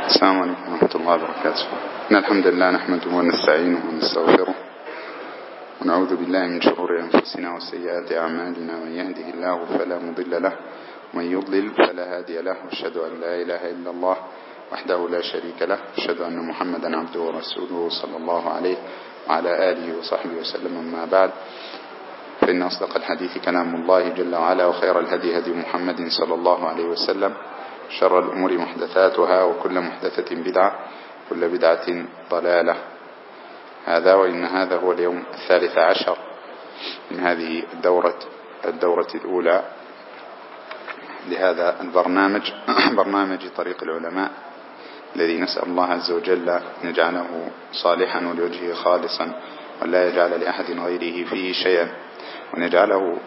السلام عليكم ورحمة الله وبركاته. إن الحمد لله نحمده ونستعينه ونستغفره ونعوذ بالله من شرور أنفسنا وسيئات أعمالنا، من يهده الله فلا مضل له ومن يضلل فلا هادي له، وأشهد أن لا إله إلا الله وحده لا شريك له، وأشهد أن محمدا عبده ورسوله صلى الله عليه وعلى آله وصحبه وسلم. أما بعد، فإن أصدق الحديث كلام الله جل وعلا، وخير الهدي هدي محمد صلى الله عليه وسلم، شر الأمور محدثاتها، وكل محدثة بدعة، كل بدعة ضلالة. هذا وإن هذا هو اليوم 13 من هذه الدورة الأولى لهذا البرنامج برنامج طريق العلماء، الذي نسأل الله عز وجل أن يجعله صالحا ولوجهه خالصا، ولا يجعل لأحد غيره فيه شيئا، وأن يجعله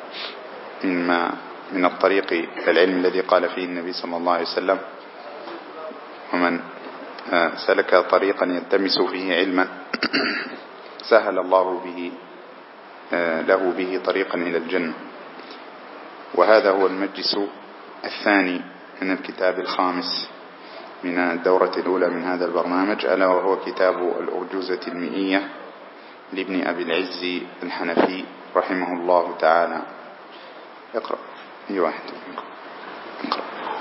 من الطريق العلم الذي قال فيه النبي صلى الله عليه وسلم: ومن سلك طريقا يلتمس فيه علما سهل الله له به طريقا إلى الجنة. وهذا هو المجلس الثاني من الكتاب الخامس من الدورة الأولى من هذا البرنامج، ألا وهو كتاب الأرجوزة المئية لابن أبي العز الحنفي رحمه الله تعالى. اقرأ أي واحد اقرأ.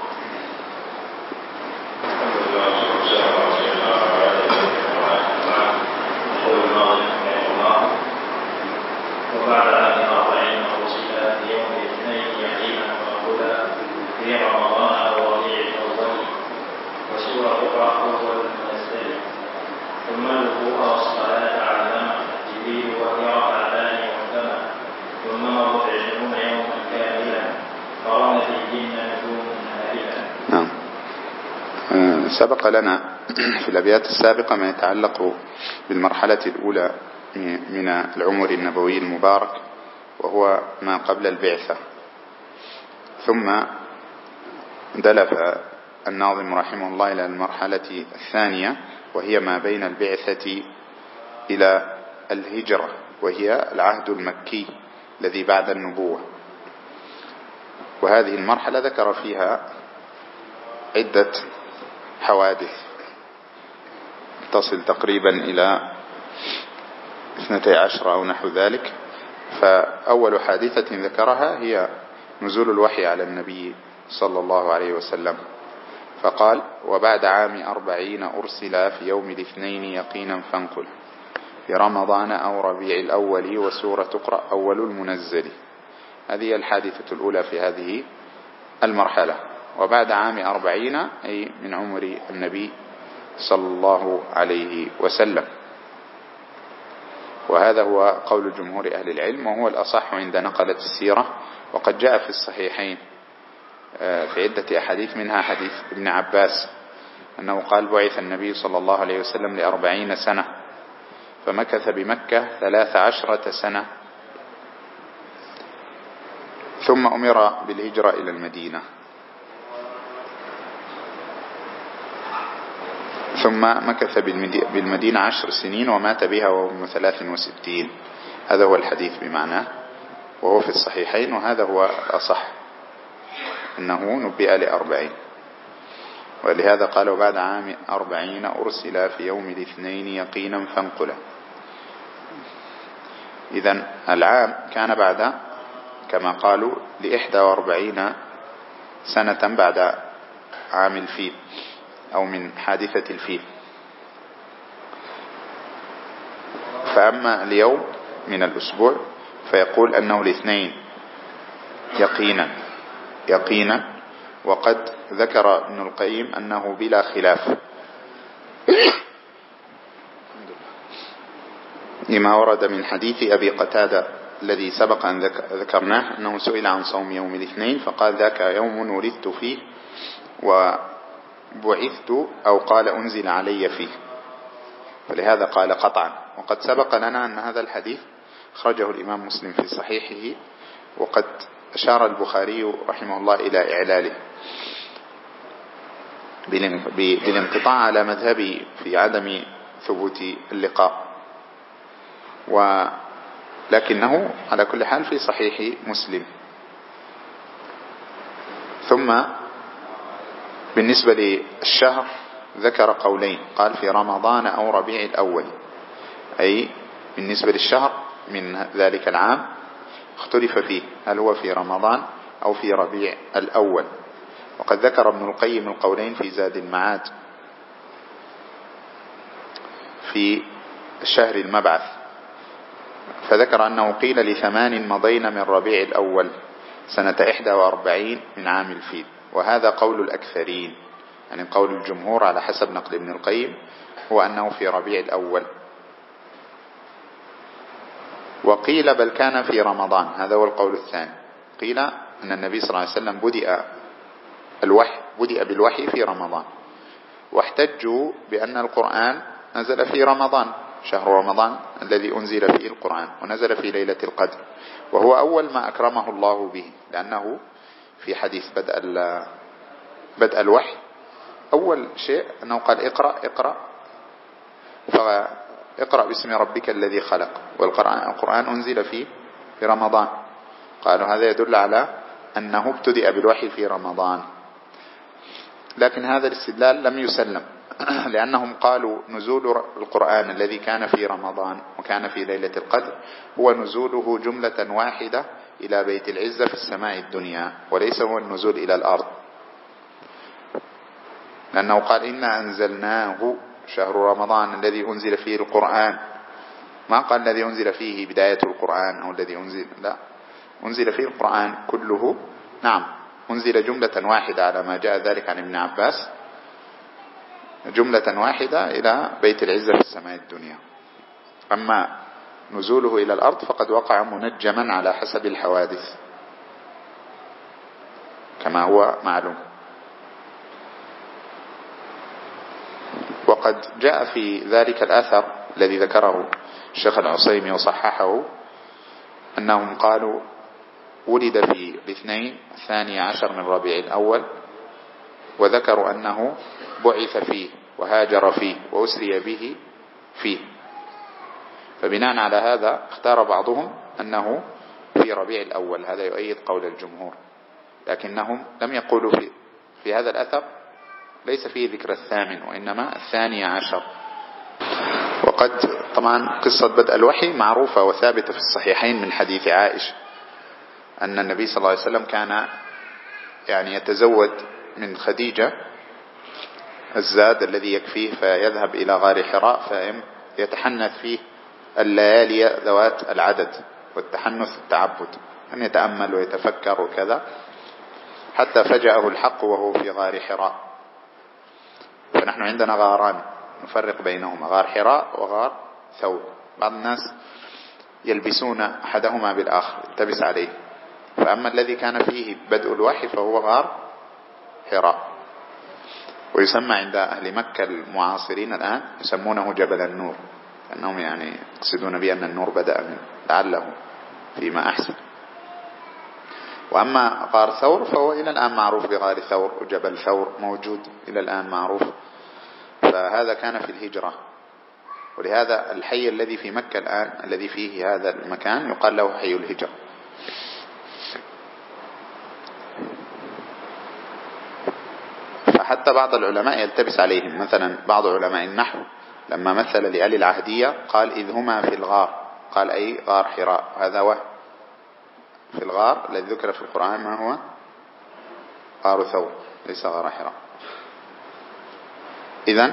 وبعد هذه 40 فصلا في يوم الاثنين يقينا وأولى في رمضان أو ربيع الأول، وسورة أخرى أول المنزل، ثم الوضوء والصلاة علم جبريل وهي ركعتان محكمة، ثم مضت 20 يوما كاملا، فرمت الجن نجوم هائلة. نعم. سبق لنا في الأبيات السابقة ما يتعلق بالمرحلة الأولى من العمر النبوي المبارك، وهو ما قبل البعثة. ثم دلف الناظم رحمه الله إلى المرحلة الثانية، وهي ما بين البعثة إلى الهجرة، وهي العهد المكي الذي بعد النبوة. وهذه المرحلة ذكر فيها عدة حوادث تصل تقريبا إلى 12 أو نحو ذلك. فأول حادثة ذكرها هي نزول الوحي على النبي صلى الله عليه وسلم، فقال: وبعد عام 40 أرسل في يوم الاثنين يقينا فانقل، في رمضان أو ربيع الأول، وسورة تقرأ أول المنزل. هذه الحادثة الأولى في هذه المرحلة. وبعد عام 40 أي من عمر النبي صلى الله عليه وسلم. وهذا هو قول جمهور أهل العلم، وهو الأصح عند نقلة السيرة. وقد جاء في الصحيحين في عدة أحاديث، منها حديث ابن عباس أنه قال: بعث النبي صلى الله عليه وسلم ل40 سنة، فمكث بمكة 13 سنة، ثم أمر بالهجرة إلى المدينة، ثم مكث بالمدينة 10 سنين، ومات بها وهو 63. هذا هو الحديث بمعناه، وهو في الصحيحين، وهذا هو الأصح، أنه نبئ ل40. ولهذا قال: وبعد عام 40 أرسل في يوم الاثنين يقينا فانقلا. إذن العام كان بعد، كما قالوا، 41 سنة بعد عام الفيل، أو من حادثة الفيل. فأما اليوم من الأسبوع فيقول أنه الاثنين يقينا. وقد ذكر ابن القيم أنه بلا خلاف لما ورد من حديث أبي قتادة الذي سبق أن ذكرناه، أنه سئل عن صوم يوم الاثنين فقال: ذاك يوم ولدت فيه وبعثت، أو قال أنزل علي فيه، فلهذا قال قطعا. وقد سبق لنا أن هذا الحديث خرجه الإمام مسلم في صحيحه، وقد أشار البخاري رحمه الله إلى إعلاله بالانقطاع على مذهبه في عدم ثبوت اللقاء، ولكنه على كل حال في صحيح مسلم. ثم بالنسبة للشهر ذكر قولين، قال في رمضان أو ربيع الأول، أي بالنسبة للشهر من ذلك العام اختلف فيه هل هو في رمضان أو في ربيع الأول. وقد ذكر ابن القيم القولين في زاد المعاد في الشهر المبعث، فذكر أنه قيل ل8 مضين من ربيع الأول سنة 41 من عام الفيل، وهذا قول الأكثرين، يعني قول الجمهور على حسب نقل ابن القيم هو أنه في ربيع الأول. وقيل بل كان في رمضان، هذا هو القول الثاني، قيل أن النبي صلى الله عليه وسلم بدأ بالوحي في رمضان، واحتجوا بأن القرآن نزل في رمضان، شهر رمضان الذي أنزل فيه القرآن، ونزل في ليلة القدر، وهو أول ما أكرمه الله به، لأنه في حديث بدء الوحي أول شيء أنه قال اقرأ فاقرأ باسم ربك الذي خلق، والقرآن أنزل في رمضان، قالوا هذا يدل على أنه ابتدأ بالوحي في رمضان. لكن هذا الاستدلال لم يسلم، لأنهم قالوا نزول القرآن الذي كان في رمضان وكان في ليلة القدر هو نزوله جملة واحدة إلى بيت العزة في السماء الدنيا، وليس هو النزول إلى الأرض، لأنه قال إنا أنزلناه شهر رمضان الذي أنزل فيه القرآن، ما قال الذي أنزل فيه بداية القرآن أو الذي أنزل، لا، أنزل فيه القرآن كله، نعم أنزل جملة واحدة على ما جاء ذلك عن ابن عباس، جملة واحدة إلى بيت العزة في السماء الدنيا. أما نزوله إلى الأرض فقد وقع منجما على حسب الحوادث كما هو معلوم. وقد جاء في ذلك الأثر الذي ذكره الشيخ العصيمي وصححه أنهم قالوا ولد في الاثنين 12 من ربيع الأول، وذكروا أنه بعث فيه وهاجر فيه وأسري به فيه، فبناء على هذا اختار بعضهم أنه في ربيع الأول، هذا يؤيد قول الجمهور، لكنهم لم يقولوا في هذا الأثر ليس فيه ذكر 8 وإنما 12. وقد طبعا قصة بدء الوحي معروفة وثابتة في الصحيحين من حديث عائشة أن النبي صلى الله عليه وسلم كان يعني يتزود من خديجة الزاد الذي يكفيه، فيذهب إلى غار حراء فيتحنث فيه الليالي ذوات العدد، والتحنث التعبد، أن يتأمل ويتفكر وكذا، حتى فجأه الحق وهو في غار حراء. فنحن عندنا غاران نفرق بينهما، غار حراء وغار ثور، بعض الناس يلبسون أحدهما بالآخر، يلتبس عليه، فأما الذي كان فيه بدء الوحي فهو غار حراء، ويسمى عند أهل مكة المعاصرين الآن يسمونه جبل النور، أنهم يعني يقصدون بأن النور بدأ من لعله فيما أحسن. وأما غار ثور فهو إلى الآن معروف بغار ثور، وجبل ثور موجود إلى الآن معروف، فهذا كان في الهجرة، ولهذا الحي الذي في مكة الآن الذي فيه هذا المكان يقال له حي الهجرة. فحتى بعض العلماء يلتبس عليهم، مثلا بعض علماء النحو لما مثل لآل العهدية قال إذ هما في الغار، قال أي غار حراء، هذا وهم، في الغار الذي ذكر في القرآن ما هو غار ثور ليس غار حراء. إذن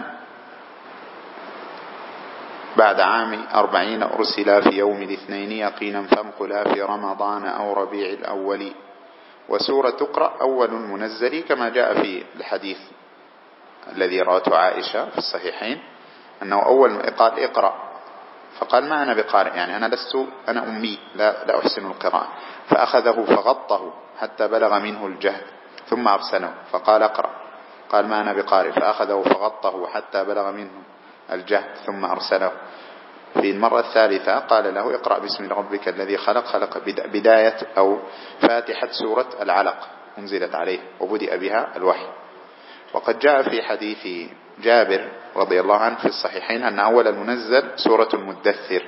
بعد عام 40 أرسلا في يوم الاثنين يقينا فانقلا في رمضان أو ربيع الأول، وسورة تقرأ أول منزل كما جاء في الحديث الذي رواته عائشة في الصحيحين أنه أول قال اقرأ، فقال ما أنا بقارئ، يعني أنا أمي لا أحسن القراءة، فأخذه فغطه حتى بلغ منه الجهد ثم أرسله فقال اقرأ، قال ما أنا بقارئ، فأخذه فغطه حتى بلغ منه الجهد ثم أرسله. في المرة الثالثة قال له اقرأ باسم ربك الذي خلق بداية أو فاتحة سورة العلق انزلت عليه وبدأ بها الوحي. وقد جاء في حديث جابر رضي الله عنه في الصحيحين أن أول المنزل سورة المدثر،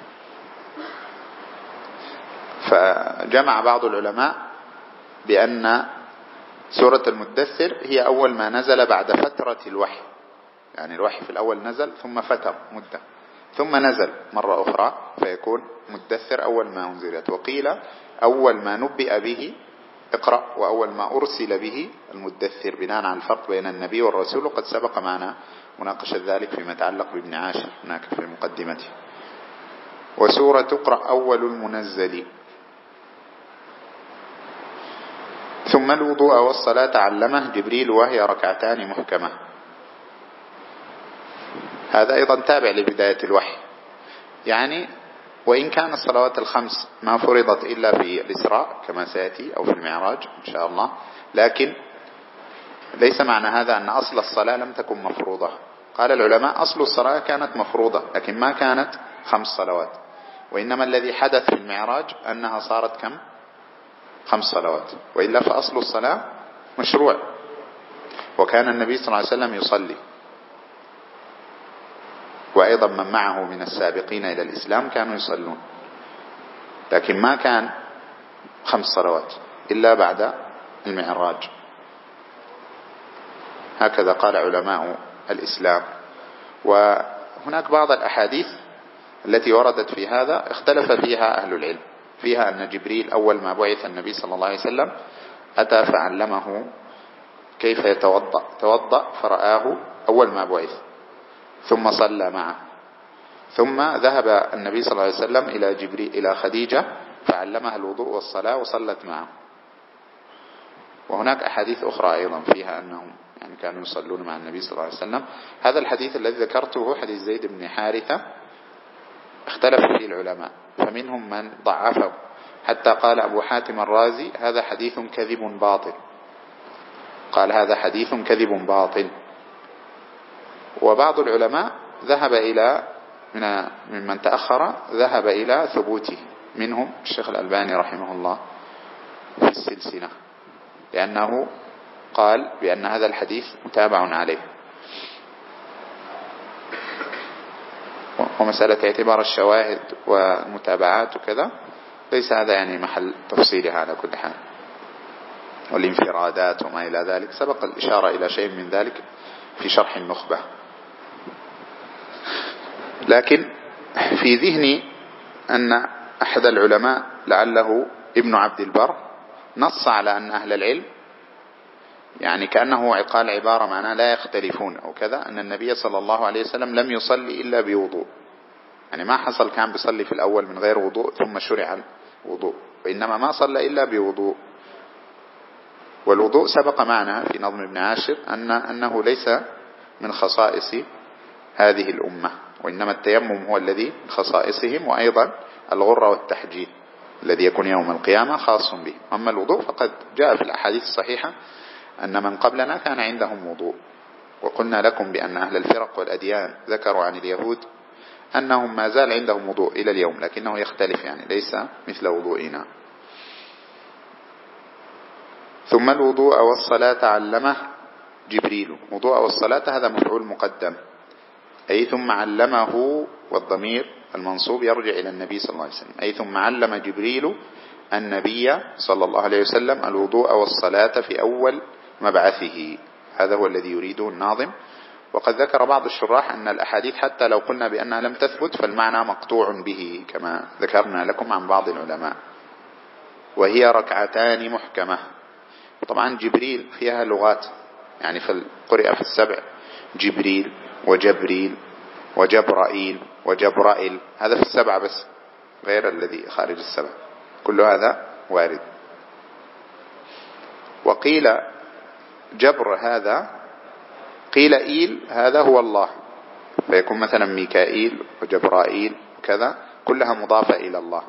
فجمع بعض العلماء بأن سورة المدثر هي أول ما نزل بعد فترة الوحي، يعني الوحي في الأول نزل ثم فتر مدة ثم نزل مرة أخرى فيكون مدثر أول ما أنزلت. وقيل أول ما نبئ به اقرأ، وأول ما أرسل به المدثر، بناء على الفرق بين النبي والرسول، وقد سبق معنا مناقشة ذلك فيما يتعلق بابن عاشر هناك في مقدمته. وسورة تقرأ أول المنزل. ثم الوضوء والصلاة علمه جبريل وهي ركعتان محكمة. هذا أيضا تابع لبداية الوحي، يعني وإن كان الصلوات الخمس ما فرضت إلا في الإسراء كما سيأتي أو في المعراج إن شاء الله، لكن ليس معنى هذا أن أصل الصلاة لم تكن مفروضة. قال العلماء أصل الصلاة كانت مفروضة لكن ما كانت 5 صلوات، وإنما الذي حدث في المعراج أنها صارت كم؟ 5 صلوات، وإلا فأصل الصلاة مشروع، وكان النبي صلى الله عليه وسلم يصلي، وأيضا من معه من السابقين إلى الإسلام كانوا يصلون، لكن ما كان 5 صلوات إلا بعد المعراج. هكذا قال علماء الإسلام. وهناك بعض الأحاديث التي وردت في هذا اختلف فيها أهل العلم، فيها أن جبريل أول ما بعث النبي صلى الله عليه وسلم أتى فعلمه كيف يتوضأ، توضأ فرآه أول ما بعث، ثم صلى معه، ثم ذهب النبي صلى الله عليه وسلم إلى جبريل إلى خديجة فعلمها الوضوء والصلاة وصلت معه. وهناك أحاديث أخرى أيضا فيها أنهم يعني كانوا يصلون مع النبي صلى الله عليه وسلم. هذا الحديث الذي ذكرته حديث زيد بن حارثة اختلف فيه العلماء، فمنهم من ضعفه حتى قال أبو حاتم الرازي هذا حديث كذب باطل، قال هذا حديث كذب باطل. وبعض العلماء ذهب إلى ممن تأخر ذهب إلى ثبوته، منهم الشيخ الألباني رحمه الله في السلسلة، لأنه قال بأن هذا الحديث متابع عليه. ومسألة اعتبار الشواهد والمتابعات وكذا ليس هذا يعني محل تفصيلها على كل حال، والانفرادات وما إلى ذلك سبق الإشارة إلى شيء من ذلك في شرح النخبة. لكن في ذهني أن أحد العلماء لعله ابن عبد البر نص على أن أهل العلم يعني كأنه قال عبارة معناها لا يختلفون أو كذا، أن النبي صلى الله عليه وسلم لم يصلي إلا بوضوء، يعني ما حصل كان بيصلي في الأول من غير وضوء ثم شرع الوضوء، وإنما ما صلى إلا بوضوء. والوضوء سبق معنا في نظم ابن عاشر أنه ليس من خصائص هذه الأمة، وإنما التيمم هو الذي من خصائصهم، وأيضا الغرة والتحجيل الذي يكون يوم القيامة خاص به. أما الوضوء فقد جاء في الأحاديث الصحيحة أن من قبلنا كان عندهم وضوء. وقلنا لكم بأن أهل الفرق والأديان ذكروا عن اليهود أنهم ما زال عندهم وضوء إلى اليوم، لكنه يختلف يعني ليس مثل وضوئنا. ثم الوضوء والصلاة علمه جبريل. وضوء والصلاة هذا مفعول مقدم، أي ثم علمه، والضمير المنصوب يرجع إلى النبي صلى الله عليه وسلم، أي ثم علم جبريل النبي صلى الله عليه وسلم الوضوء والصلاة في أول مبعثه. هذا هو الذي يريده الناظم. وقد ذكر بعض الشراح أن الأحاديث حتى لو قلنا بأنها لم تثبت فالمعنى مقطوع به كما ذكرنا لكم عن بعض العلماء. وهي ركعتان محكمة. طبعا جبريل فيها لغات، يعني في القرئة في 7 جبريل وجبريل وجبرائيل وجبرائيل، هذا في 7 بس غير الذي خارج 7، كل هذا وارد. وقيل جبر هذا، قيل إيل هذا هو الله، فيكون مثلا ميكائيل وجبرائيل وكذا كلها مضافة إلى الله.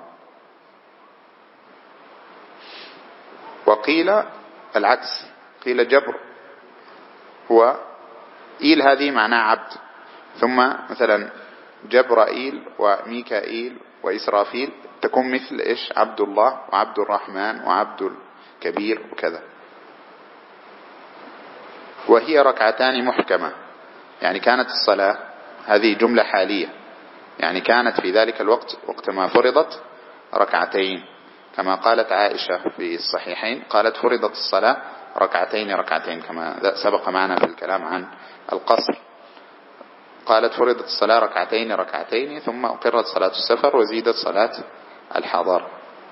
وقيل العكس، قيل جبر هو إيل هذه معناه عبد، ثم مثلا جبرائيل وميكائيل وإسرافيل تكون مثل إيش؟ عبد الله وعبد الرحمن وعبد الكبير وكذا. وهي ركعتان محكمة، يعني كانت الصلاة هذه جملة حالية، يعني كانت في ذلك الوقت وقت ما فرضت ركعتين، كما قالت عائشة في الصحيحين قالت فرضت الصلاة ركعتين ركعتين، كما سبق معنا في الكلام عن القصر. قالت فرضت الصلاة ركعتين ركعتين ثم أقرت صلاة السفر وزيدت صلاة الحضر.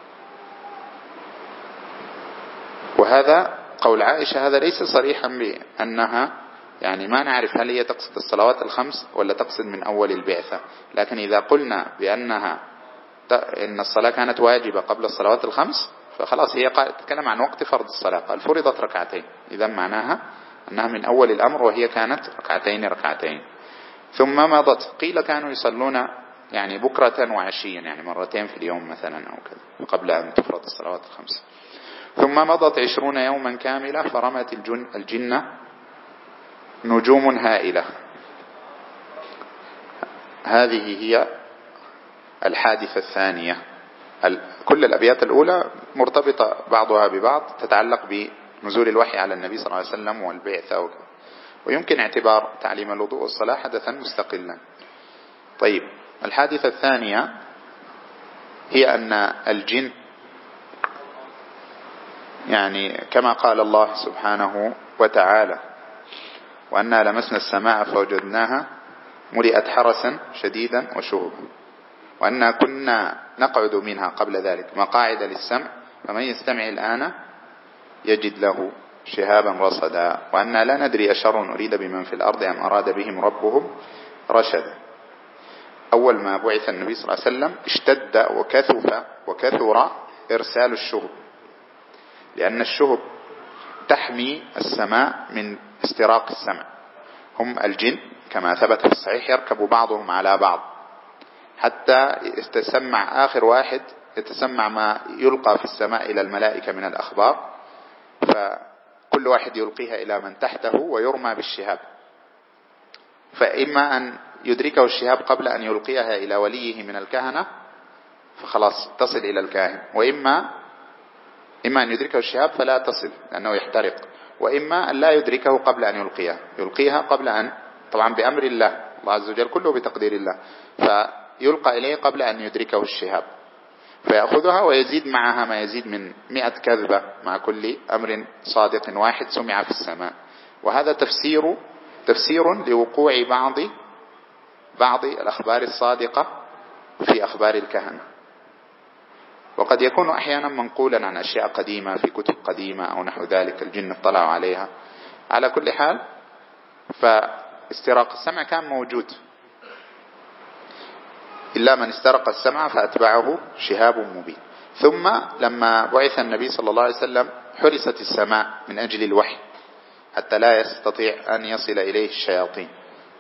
وهذا قول عائشة هذا ليس صريحا بأنها يعني ما نعرف هل هي تقصد الصلوات الخمس ولا تقصد من أول البعثة، لكن إذا قلنا بأنها إن الصلاة كانت واجبة قبل الصلوات الخمس فخلاص هي تتكلم عن وقت فرض الصلاة، قال فرضت ركعتين، إذا معناها أنها من أول الأمر وهي كانت ركعتين ركعتين. ثم مضت، قيل كانوا يصلون يعني بكرة وعشيا، يعني مرتين في اليوم مثلا أو كذا قبل أن تفرض الصلوات الخمس. ثم مضت 20 يوما كاملة فرمت الجنة نجوم هائلة. هذه هي الحادثة الثانية. كل الأبيات الأولى مرتبطة بعضها ببعض، تتعلق بنزول الوحي على النبي صلى الله عليه وسلم والبعثة وكذا، ويمكن اعتبار تعليم الوضوء والصلاة حدثا مستقلا. طيب، الحادثة الثانية هي أن الجن يعني كما قال الله سبحانه وتعالى وأنا لمسنا السماء فوجدناها ملئت حرسا شديدا وشهبا وأنا كنا نقعد منها قبل ذلك مقاعد للسمع فمن يستمع الآن يجد له شهابا رصدا وأنا لا ندري أشر أريد بمن في الأرض أم أراد بهم ربهم رشدا. أول ما بعث النبي صلى الله عليه وسلم اشتد وكثر إرسال الشهب، لأن الشهب تحمي السماء من استراق السمع. هم الجن كما ثبت في الصحيح يركب بعضهم على بعض حتى يتسمع آخر واحد يتسمع ما يلقى في السماء إلى الملائكة من الأخبار، فكل واحد يلقيها إلى من تحته ويرمى بالشهاب، فإما أن يدركه الشهاب قبل أن يلقيها إلى وليه من الكهنة فخلاص تصل إلى الكاهن، وإما أن يدركه الشهاب فلا تصل لأنه يحترق، وإما أن لا يدركه قبل أن يلقيها قبل أن، طبعا بأمر الله عز وجل كله بتقدير الله، فيلقى إليه قبل أن يدركه الشهاب فيأخذها ويزيد معها ما يزيد من 100 كذبة مع كل أمر صادق واحد سمع في السماء. وهذا تفسير لوقوع بعض الأخبار الصادقة في أخبار الكهنة، وقد يكون أحيانا منقولا عن أشياء قديمة في كتب قديمة أو نحو ذلك الجن اطلعوا عليها. على كل حال فاستراق السمع كان موجود، إلا من استرق السمع فأتبعه شهاب مبين. ثم لما بعث النبي صلى الله عليه وسلم حرست السماء من أجل الوحي حتى لا يستطيع أن يصل إليه الشياطين،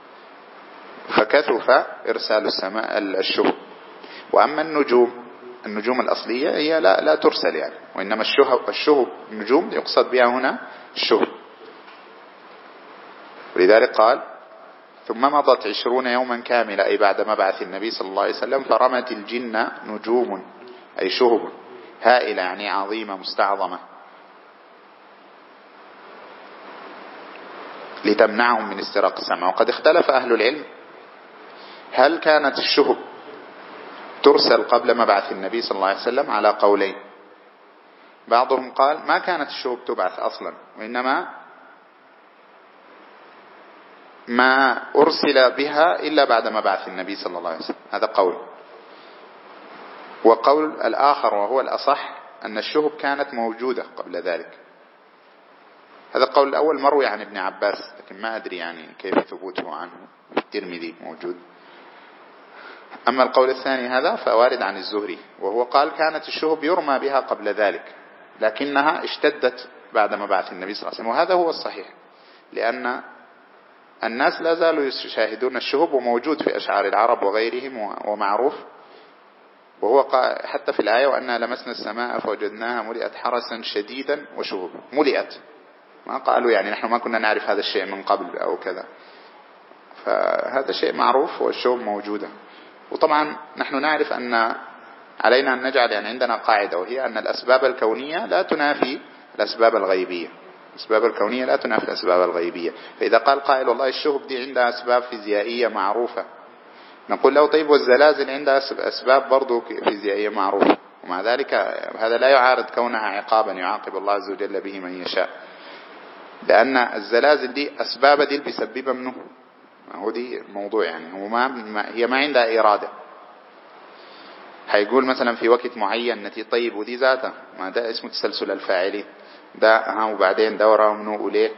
فكثف إرسال السماء الشهب. وأما النجوم الأصلية هي لا ترسل يعني، وإنما الشهب النجوم يقصد بها هنا الشهب. ولذلك قال ثم مضت 20 يوما كاملة أي بعد مبعث النبي صلى الله عليه وسلم فرمت الجن نجوم أي شهب هائلة يعني عظيمة مستعظمة لتمنعهم من استراق السمع. وقد اختلف أهل العلم هل كانت الشهب ترسل قبل مبعث النبي صلى الله عليه وسلم على قولين. بعضهم قال ما كانت الشهب تبعث أصلا، وإنما ما أرسل بها إلا بعد مبعث النبي صلى الله عليه وسلم، هذا قول. وقول الآخر وهو الأصح أن الشهب كانت موجودة قبل ذلك، هذا القول الأول مروي عن ابن عباس لكن ما أدري يعني كيف ثبوته عنه، في الترمذي موجود. أما القول الثاني هذا فوارد عن الزهري وهو قال كانت الشهب يرمى بها قبل ذلك لكنها اشتدت بعد مبعث النبي صلى الله عليه وسلم، وهذا هو الصحيح لأن الناس لا زالوا يشاهدون الشهب وموجود في أشعار العرب وغيرهم ومعروف. وهو حتى في الآية وأنا لمسنا السماء فوجدناها ملئت حرسا شديدا وشهبا، ملئت، ما قالوا يعني نحن ما كنا نعرف هذا الشيء من قبل أو كذا، فهذا شيء معروف والشهب موجودة. وطبعا نحن نعرف أن علينا أن نجعل يعني عندنا قاعدة وهي أن الأسباب الكونية لا تنافي الأسباب الغيبية، الأسباب الكونية لا تنافي الأسباب الغيبية. فإذا قال قائل والله الشهب دي عندها أسباب فيزيائية معروفة، نقول له طيب والزلازل عندها أسباب برضو فيزيائية معروفة، ومع ذلك هذا لا يعارض كونها عقابا يعاقب الله عز وجل به من يشاء، لأن الزلازل دي أسباب دي بيسببها منه هو دي الموضوع يعني. هو هي ما عندها إرادة. هيقول مثلا في وقت معين نتي طيب، ودي ذاته ما ده اسمه تسلسل الفاعلين ده وبعدين دورة منه وليه.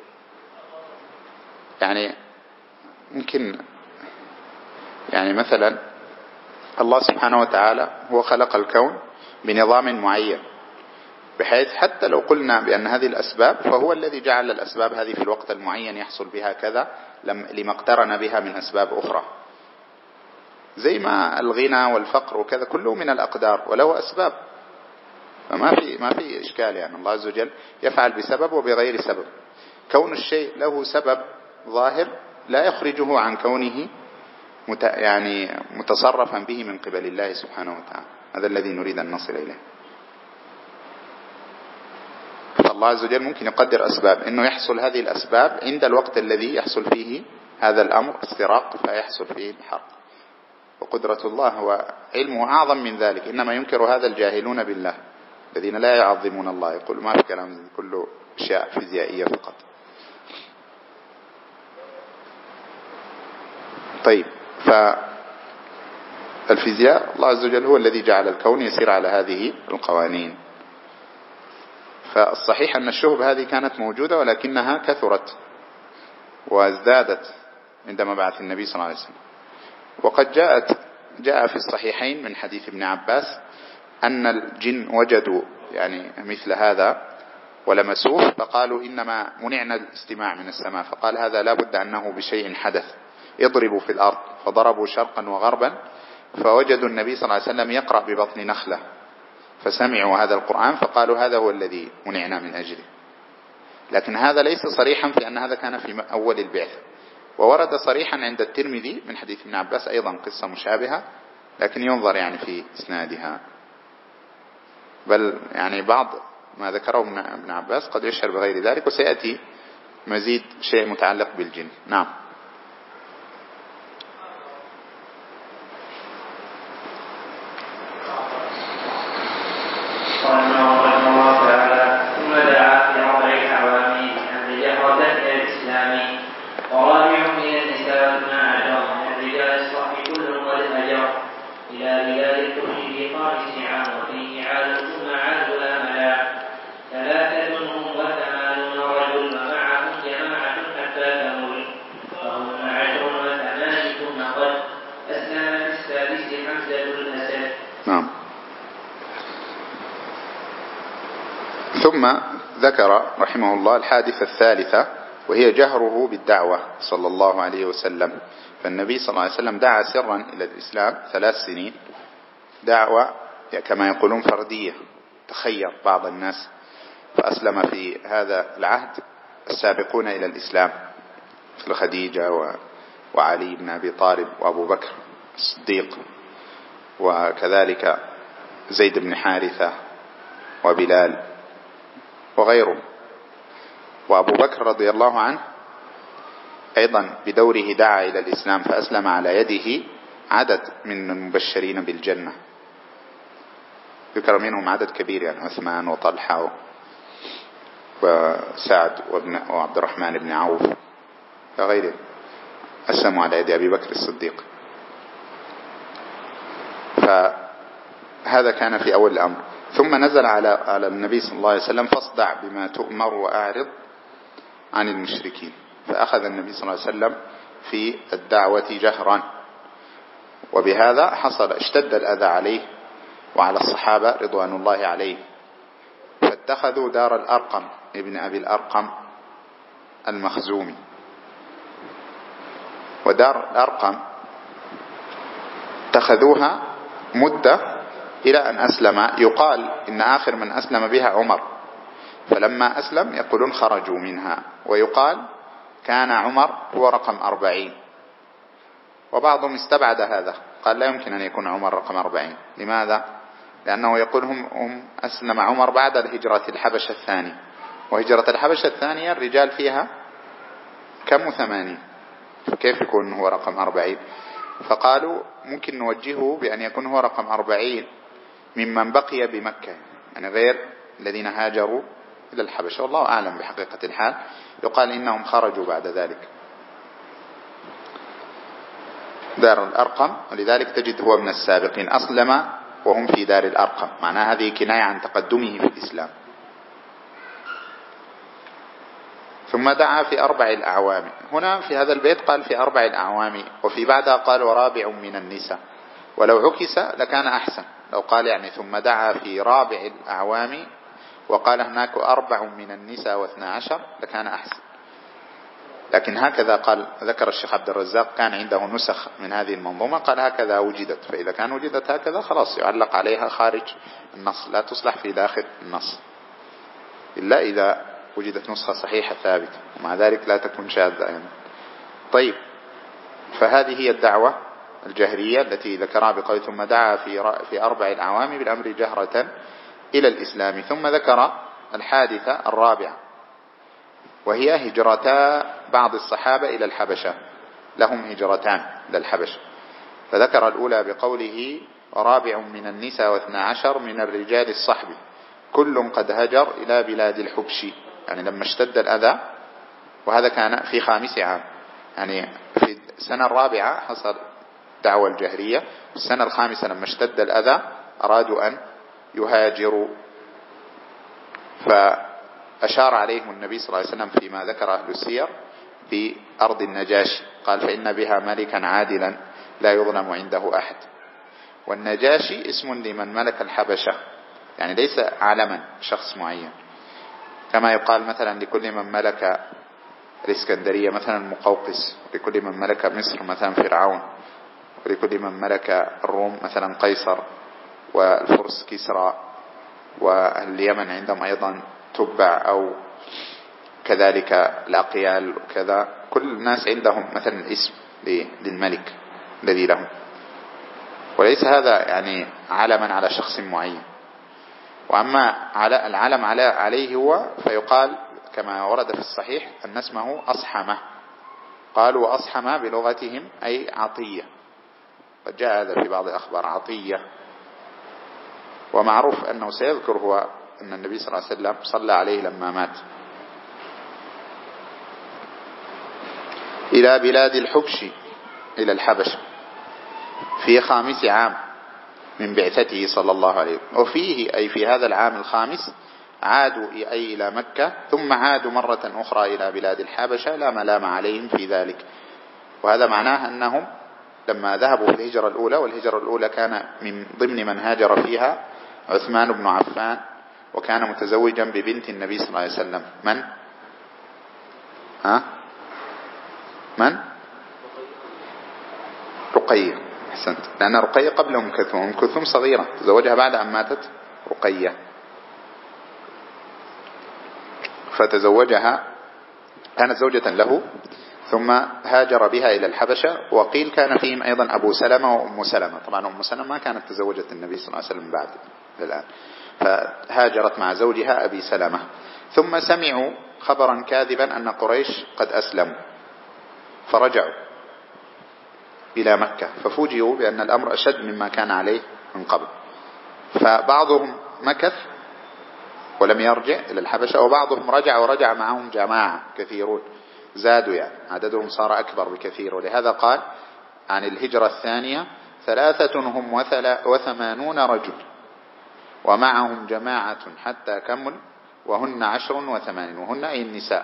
يعني ممكن يعني مثلا الله سبحانه وتعالى هو خلق الكون بنظام معين، بحيث حتى لو قلنا بأن هذه الأسباب فهو الذي جعل الأسباب هذه في الوقت المعين يحصل بها كذا لما اقترن بها من أسباب أخرى، زي ما الغنى والفقر وكذا كله من الأقدار وله أسباب. فما في إشكال يعني. الله عز وجل يفعل بسبب وبغير سبب. كون الشيء له سبب ظاهر لا يخرجه عن كونه يعني متصرفا به من قبل الله سبحانه وتعالى. هذا الذي نريد أن نصل إليه. فالله عز وجل ممكن يقدر أسباب إنه يحصل هذه الأسباب عند الوقت الذي يحصل فيه هذا الأمر استراق فيحصل فيه الحرق. وقدرة الله وعلمه أعظم من ذلك. إنما ينكر هذا الجاهلون بالله الذين لا يعظمون الله، يقول ما في كلام كله أشياء فيزيائية فقط. طيب، فالفيزياء الله عز وجل هو الذي جعل الكون يسير على هذه القوانين. فالصحيح أن الشهب هذه كانت موجودة ولكنها كثرت وازدادت عندما بعث النبي صلى الله عليه وسلم. وقد جاء في الصحيحين من حديث ابن عباس أن الجن وجدوا يعني مثل هذا ولمسوه، فقالوا إنما منعنا الاستماع من السماء، فقال هذا لا بد أنه بشيء حدث، اضربوا في الأرض، فضربوا شرقا وغربا فوجدوا النبي صلى الله عليه وسلم يقرأ ببطن نخلة، فسمعوا هذا القرآن فقالوا هذا هو الذي منعنا من أجله. لكن هذا ليس صريحا في أن هذا كان في أول البعث. وورد صريحا عند الترمذي من حديث ابن عباس أيضا قصة مشابهة، لكن ينظر يعني في إسنادها. بل يعني بعض ما ذكره ابن عباس قد يشعر بغير ذلك، وسيأتي مزيد شيء متعلق بالجن. نعم. ثم ذكر رحمه الله الحادثة الثالثة، وهي جهره بالدعوة صلى الله عليه وسلم. فالنبي صلى الله عليه وسلم دعا سرا إلى الإسلام 3 سنين، دعوة كما يقولون فردية، تخير بعض الناس، فأسلم في هذا العهد السابقون إلى الإسلام مثل خديجة وعلي بن أبي طالب وأبو بكر الصديق، وكذلك زيد بن حارثة وبلال وغيره. وأبو بكر رضي الله عنه أيضا بدوره دعا إلى الإسلام، فأسلم على يده عدد من المبشرين بالجنة، ذكر منهم عدد كبير يعني عثمان وطلحة وسعد وعبد الرحمن بن عوف وغيره، أسلموا على يد أبي بكر الصديق. فهذا كان في أول الأمر. ثم نزل على النبي صلى الله عليه وسلم فاصدع بما تؤمر وأعرض عن المشركين، فأخذ النبي صلى الله عليه وسلم في الدعوة جهرا، وبهذا اشتد الأذى عليه وعلى الصحابة رضوان الله عليه، فاتخذوا دار الأرقم ابن أبي الأرقم المخزومي. ودار الأرقم اتخذوها مدة إلى أن أسلم. يقال إن آخر من أسلم بها عمر، فلما أسلم يقولون خرجوا منها، ويقال كان عمر هو رقم 40. وبعضهم استبعد هذا، قال لا يمكن أن يكون عمر رقم 40. لماذا؟ لأنه يقول هم أسلم عمر بعد الهجرة الحبشة الثانية، وهجرة الحبشة الثانية الرجال فيها كم 80، فكيف يكون هو رقم 40؟ فقالوا ممكن نوجهه بأن يكون هو رقم 40 ممن بقي بمكة، يعني غير الذين هاجروا إلى الحبشة، والله أعلم بحقيقة الحال. يقال إنهم خرجوا بعد ذلك. دار الأرقم، ولذلك تجد هو من السابقين، أسلم وهم في دار الأرقم، معناها هذه كناية عن تقدمه في الإسلام. ثم دعا في 4 الأعوام. هنا في هذا البيت قال في 4 الأعوام، وفي بعدها قال ورابع من النساء، ولو عكس لكان أحسن، لو قال يعني ثم دعا في رابع الأعوام وقال هناك 4 من النساء و12 لكان أحسن. لكن هكذا قال، ذكر الشيخ عبد الرزاق كان عنده نسخ من هذه المنظومة، قال هكذا وجدت، فإذا كان وجدت هكذا خلاص يعلق عليها خارج النص، لا تصلح في داخل النص إلا إذا وجدت نسخة صحيحة ثابتة، ومع ذلك لا تكون شاذة أيضا. طيب، فهذه هي الدعوة الجهرية التي ذكرها بقول ثم دعا في 4 الأعوام بالأمر جهرة إلى الإسلام. ثم ذكر الحادثة الرابعة، وهي هجرتا بعض الصحابة إلى الحبشة، لهم هجرتان للحبشة، فذكر الأولى بقوله ورابع من النساء و12 من الرجال الصحب كل قد هجر إلى بلاد الحبش، يعني لما اشتد الأذى، وهذا كان في 5 عام، يعني في السنة الرابعة حصل دعوة الجهرية، في السنة الخامسة لما اشتد الأذى أرادوا أن يهاجروا، فأشار عليهم النبي صلى الله عليه وسلم فيما ذكر أهل السير بأرض النجاشي، قال فإن بها ملكا عادلا لا يظلم عنده أحد. والنجاشي اسم لمن ملك الحبشة، يعني ليس علما شخص معين، كما يقال مثلا لكل من ملك الإسكندرية مثلا مقوقس، لكل من ملك مصر مثلا فرعون، ولكل من ملك الروم مثلا قيصر، والفرس كسرى، واليمن عندهم أيضا تبع أو كذلك الأقيال وكذا، كل الناس عندهم مثلا اسم للملك الذي لهم، وليس هذا يعني علما على شخص معين. وأما على العلم عليه هو فيقال كما ورد في الصحيح أن اسمه أصحمة، قالوا أصحمة بلغتهم أي عطية، قد جاء هذا في بعض الأخبار عطية. ومعروف أنه سيذكر هو أن النبي صلى الله عليه وسلم صلى عليه لما مات. إلى بلاد الحبش، إلى الحبش، في 5 عام من بعثته صلى الله عليه وسلم، وفيه أي في هذا العام الخامس عادوا أي إلى مكة، ثم عادوا مرة أخرى إلى بلاد الحبشة لا ملام عليهم في ذلك. وهذا معناه أنهم لما ذهبوا في الهجرة الأولى، والهجرة الأولى كان من ضمن من هاجر فيها عثمان بن عفان، وكان متزوجا ببنت النبي صلى الله عليه وسلم، من رقية، أحسنت، لأن رقية قبل أم كلثوم، أم كلثوم صغيرة تزوجها بعد أن ماتت رقية، فتزوجها، كانت زوجة له، ثم هاجر بها إلى الحبشة. وقيل كان فيهم أيضا أبو سلمة وأم سلمة، طبعا أم سلمة ما كانت تزوجت النبي صلى الله عليه وسلم بعد الآن، فهاجرت مع زوجها أبي سلمة. ثم سمعوا خبرا كاذبا أن قريش قد أسلموا، فرجعوا إلى مكة، ففوجئوا بأن الأمر أشد مما كان عليه من قبل، فبعضهم مكث ولم يرجع إلى الحبشة، وبعضهم رجع ورجع معهم جماعة كثيرون، زادوا يعني عددهم صار أكبر بكثير. ولهذا قال عن الهجرة الثانية 83 رجل ومعهم جماعة حتى كمل وهن 80، وهن أي النساء،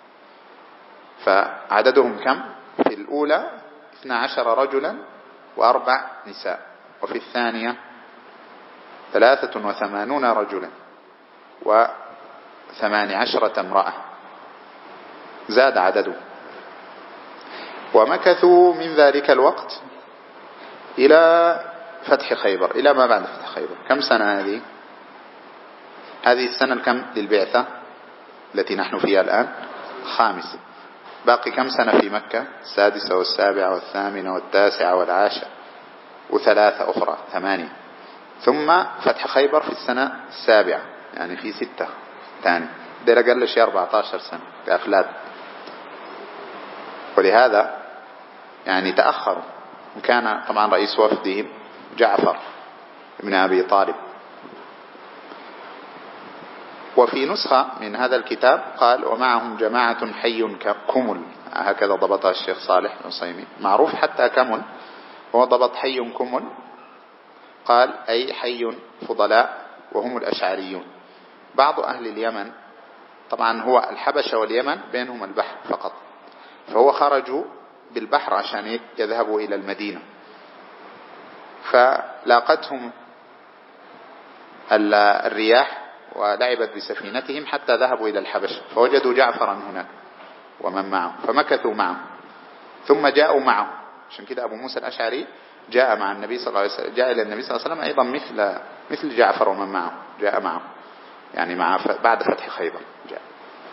فعددهم كم؟ في الأولى 12 رجلا و4 نساء، وفي الثانية 83 رجلا و18 امرأة، زاد عدده. ومكثوا من ذلك الوقت إلى فتح خيبر، إلى ما بعد فتح خيبر. كم سنة هذه السنة الكم للبعثة التي نحن فيها الآن؟ 5. باقي كم سنة في مكة؟ 6 و7 و8 و9 و10 و3 أخرى 8. ثم فتح خيبر في السنة 7، يعني في 6 ثاني، ده أقل شيء 14 سنة كأفلاد. ولهذا يعني تأخروا، وكان طبعا رئيس وفدهم جعفر بن أبي طالب. وفي نسخة من هذا الكتاب قال ومعهم جماعة حي كمل، هكذا ضبطها الشيخ صالح العصيمي. معروف حتى كمل هو ضبط حي كمل، قال أي حي فضلاء وهم الأشعريون. بعض أهل اليمن، طبعا هو الحبشة واليمن بينهم البحر فقط، فهو خرجوا بالبحر عشان يذهبوا إلى المدينة، فلاقتهم الرياح ولعبت بسفينتهم حتى ذهبوا إلى الحبشة، فوجدوا جعفرا هناك ومن معه فمكثوا معه، ثم جاءوا معه. عشان كده أبو موسى الأشعري جاء مع النبي صلى الله عليه وسلم، جاء إلى النبي صلى الله عليه وسلم أيضا مثل جعفر ومن معه، جاء معه يعني بعد فتح خيبر، جاء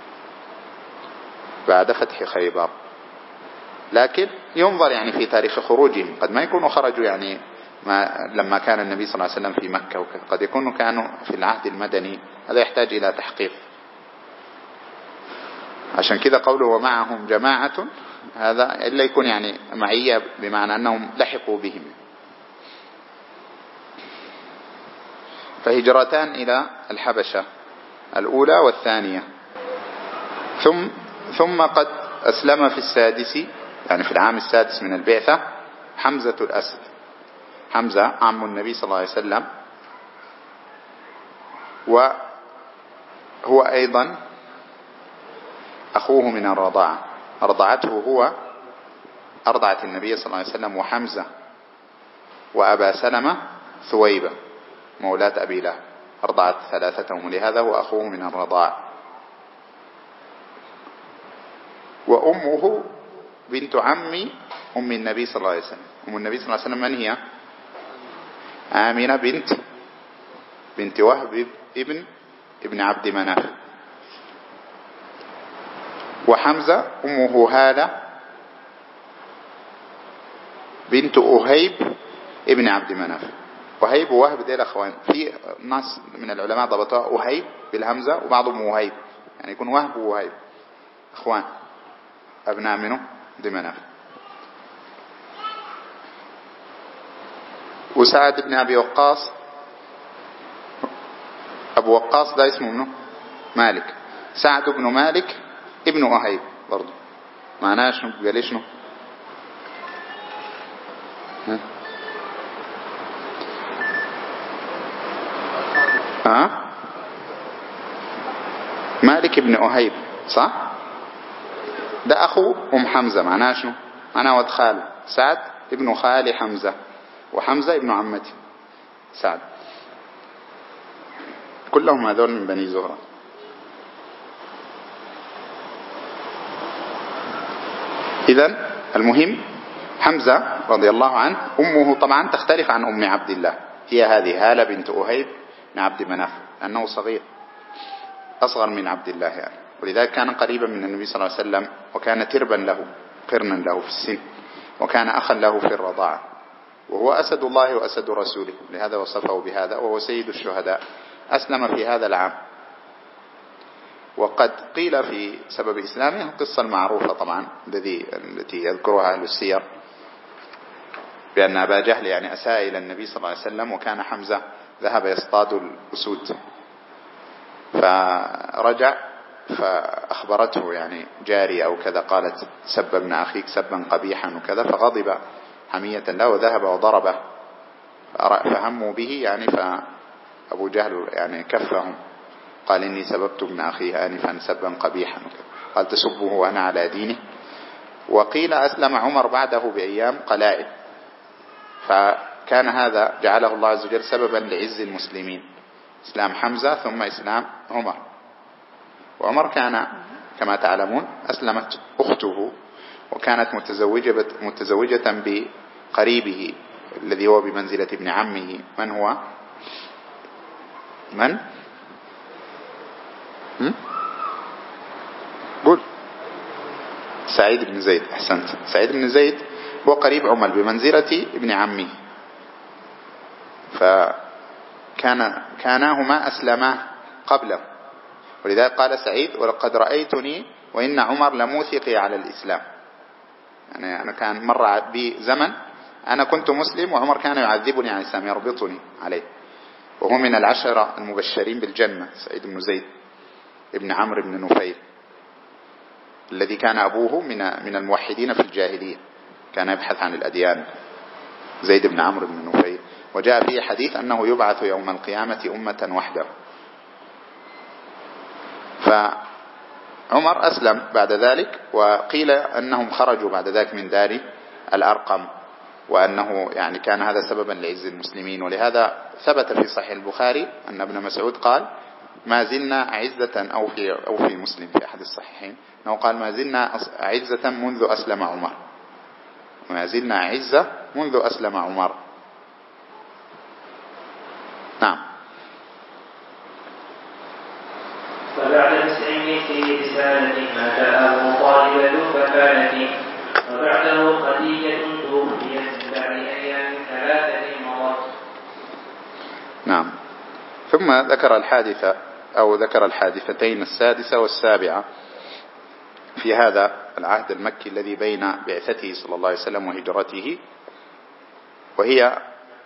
بعد فتح خيبر. لكن ينظر يعني في تاريخ خروجهم، قد ما يكونوا خرجوا يعني لما كان النبي صلى الله عليه وسلم في مكة وكذا، قد يكونوا كانوا في العهد المدني، هذا يحتاج إلى تحقيق. عشان كذا قوله ومعهم جماعة، هذا إلا يكون يعني معية بمعنى أنهم لحقوا بهم. فهجرتان إلى الحبشة الأولى والثانية. ثم قد أسلم في السادس، يعني في العام السادس من البعثة، حمزة الأسد. حمزة عم النبي صلى الله عليه وسلم، وهو أيضا أخوه من الرضاعة، أرضعته هو، أرضعت النبي صلى الله عليه وسلم وحمزة وأبا سلمة ثويبة مولاة أبي لهب، أرضعت ثلاثتهم، لهذا هو أخوه من الرضاعة. وأمه بنت عم أم النبي صلى الله عليه وسلم. أم النبي صلى الله عليه وسلم من هي؟ آمنة بنت وهب ابن عبد مناف. وحمزة أمه هالة بنت أهيب ابن عبد مناف. وهيب ووهب ديل أخوان، في ناس من العلماء ضبطوها أهيب بالهمزة وبعضهم وهيب، يعني يكون وهب ووهيب أخوان أبناء منه عبد مناف. وسعد بن أبي وقاص، أبو وقاص ده اسمه منه مالك، سعد بن مالك ابن أهيب برضو. معناه شنو؟ قال شنو؟ مالك ابن أهيب صح؟ ده أخو أم حمزة. معناه شنو؟ معناه ود خاله، سعد ابن خال حمزة، وحمزة ابن عمتي سعد، كلهم هذول من بني زهرة. إذن المهم حمزة رضي الله عنه أمه طبعا تختلف عن أم عبد الله، هي هذه هالة بنت أهيب من عبد مناف، لأنه صغير أصغر من عبد الله يعني، ولذلك كان قريبا من النبي صلى الله عليه وسلم، وكان تربا له قرنا له في السن، وكان أخا له في الرضاعة، وهو أسد الله وأسد رسوله، لهذا وصفه بهذا، وهو سيد الشهداء. أسلم في هذا العام. وقد قيل في سبب إسلامه القصة المعروفة طبعا التي يذكرها أهل السير، بأن أبا جهل يعني أساء إلى النبي صلى الله عليه وسلم، وكان حمزة ذهب يصطاد الأسود، فرجع فأخبرته يعني جاري أو كذا، قالت سب ابن أخيك سبا قبيحا وكذا، فغضب حمية له وذهب وضربه، فهموا به يعني، فأبو جهل يعني كفهم، قال إني سببت ابن أخيه آنفا سبا قبيحا وكذا، قال تسبه وأنا على دينه. وقيل أسلم عمر بعده بأيام قلائل، فكان هذا جعله الله عز وجل سببا لعز المسلمين، إسلام حمزة ثم إسلام عمر. وعمر كان كما تعلمون أسلمت أخته، وكانت متزوجة بقريبه الذي هو بمنزلة ابن عمه. من هو؟ من؟ قول. سعيد بن زيد، أحسنت. سعيد بن زيد هو قريب عمر بمنزلة ابن عمه، كاناهما أسلما قبله، ولذلك قال سعيد ولقد رأيتني وإن عمر لموثقي على الإسلام، يعني أنا كان مر بي زمن أنا كنت مسلم وعمر كان يعذبني على الإسلام، يربطني عليه، وهو من العشرة المبشرين بالجنة سعيد بن زيد ابن عمرو بن نفيل الذي كان أبوه من الموحدين في الجاهلية، كان يبحث عن الأديان، زيد بن عمرو بن نفيل. وجاء فيه حديث أنه يبعث يوم القيامة أمة وحده. فعمر أسلم بعد ذلك، وقيل أنهم خرجوا بعد ذلك من دار الأرقم، وأنه يعني كان هذا سببا لعز المسلمين. ولهذا ثبت في صحيح البخاري أن ابن مسعود قال: ما زلنا عزة، أو في مسلم في أحد الصحيحين أنه قال: ما زلنا عزة منذ أسلم عمر، ما زلنا عزة منذ أسلم عمر. نعم. فبعد 900 في رسالة مات أبو طالب ذو كفالة، وبعده خديجة توفيت من بعد أيام 3 مضت. نعم. ثم ذكر الحادثة، أو ذكر الحادثتين 6 و7 في هذا العهد المكي الذي بين بعثته صلى الله عليه وسلم وهجرته، وهي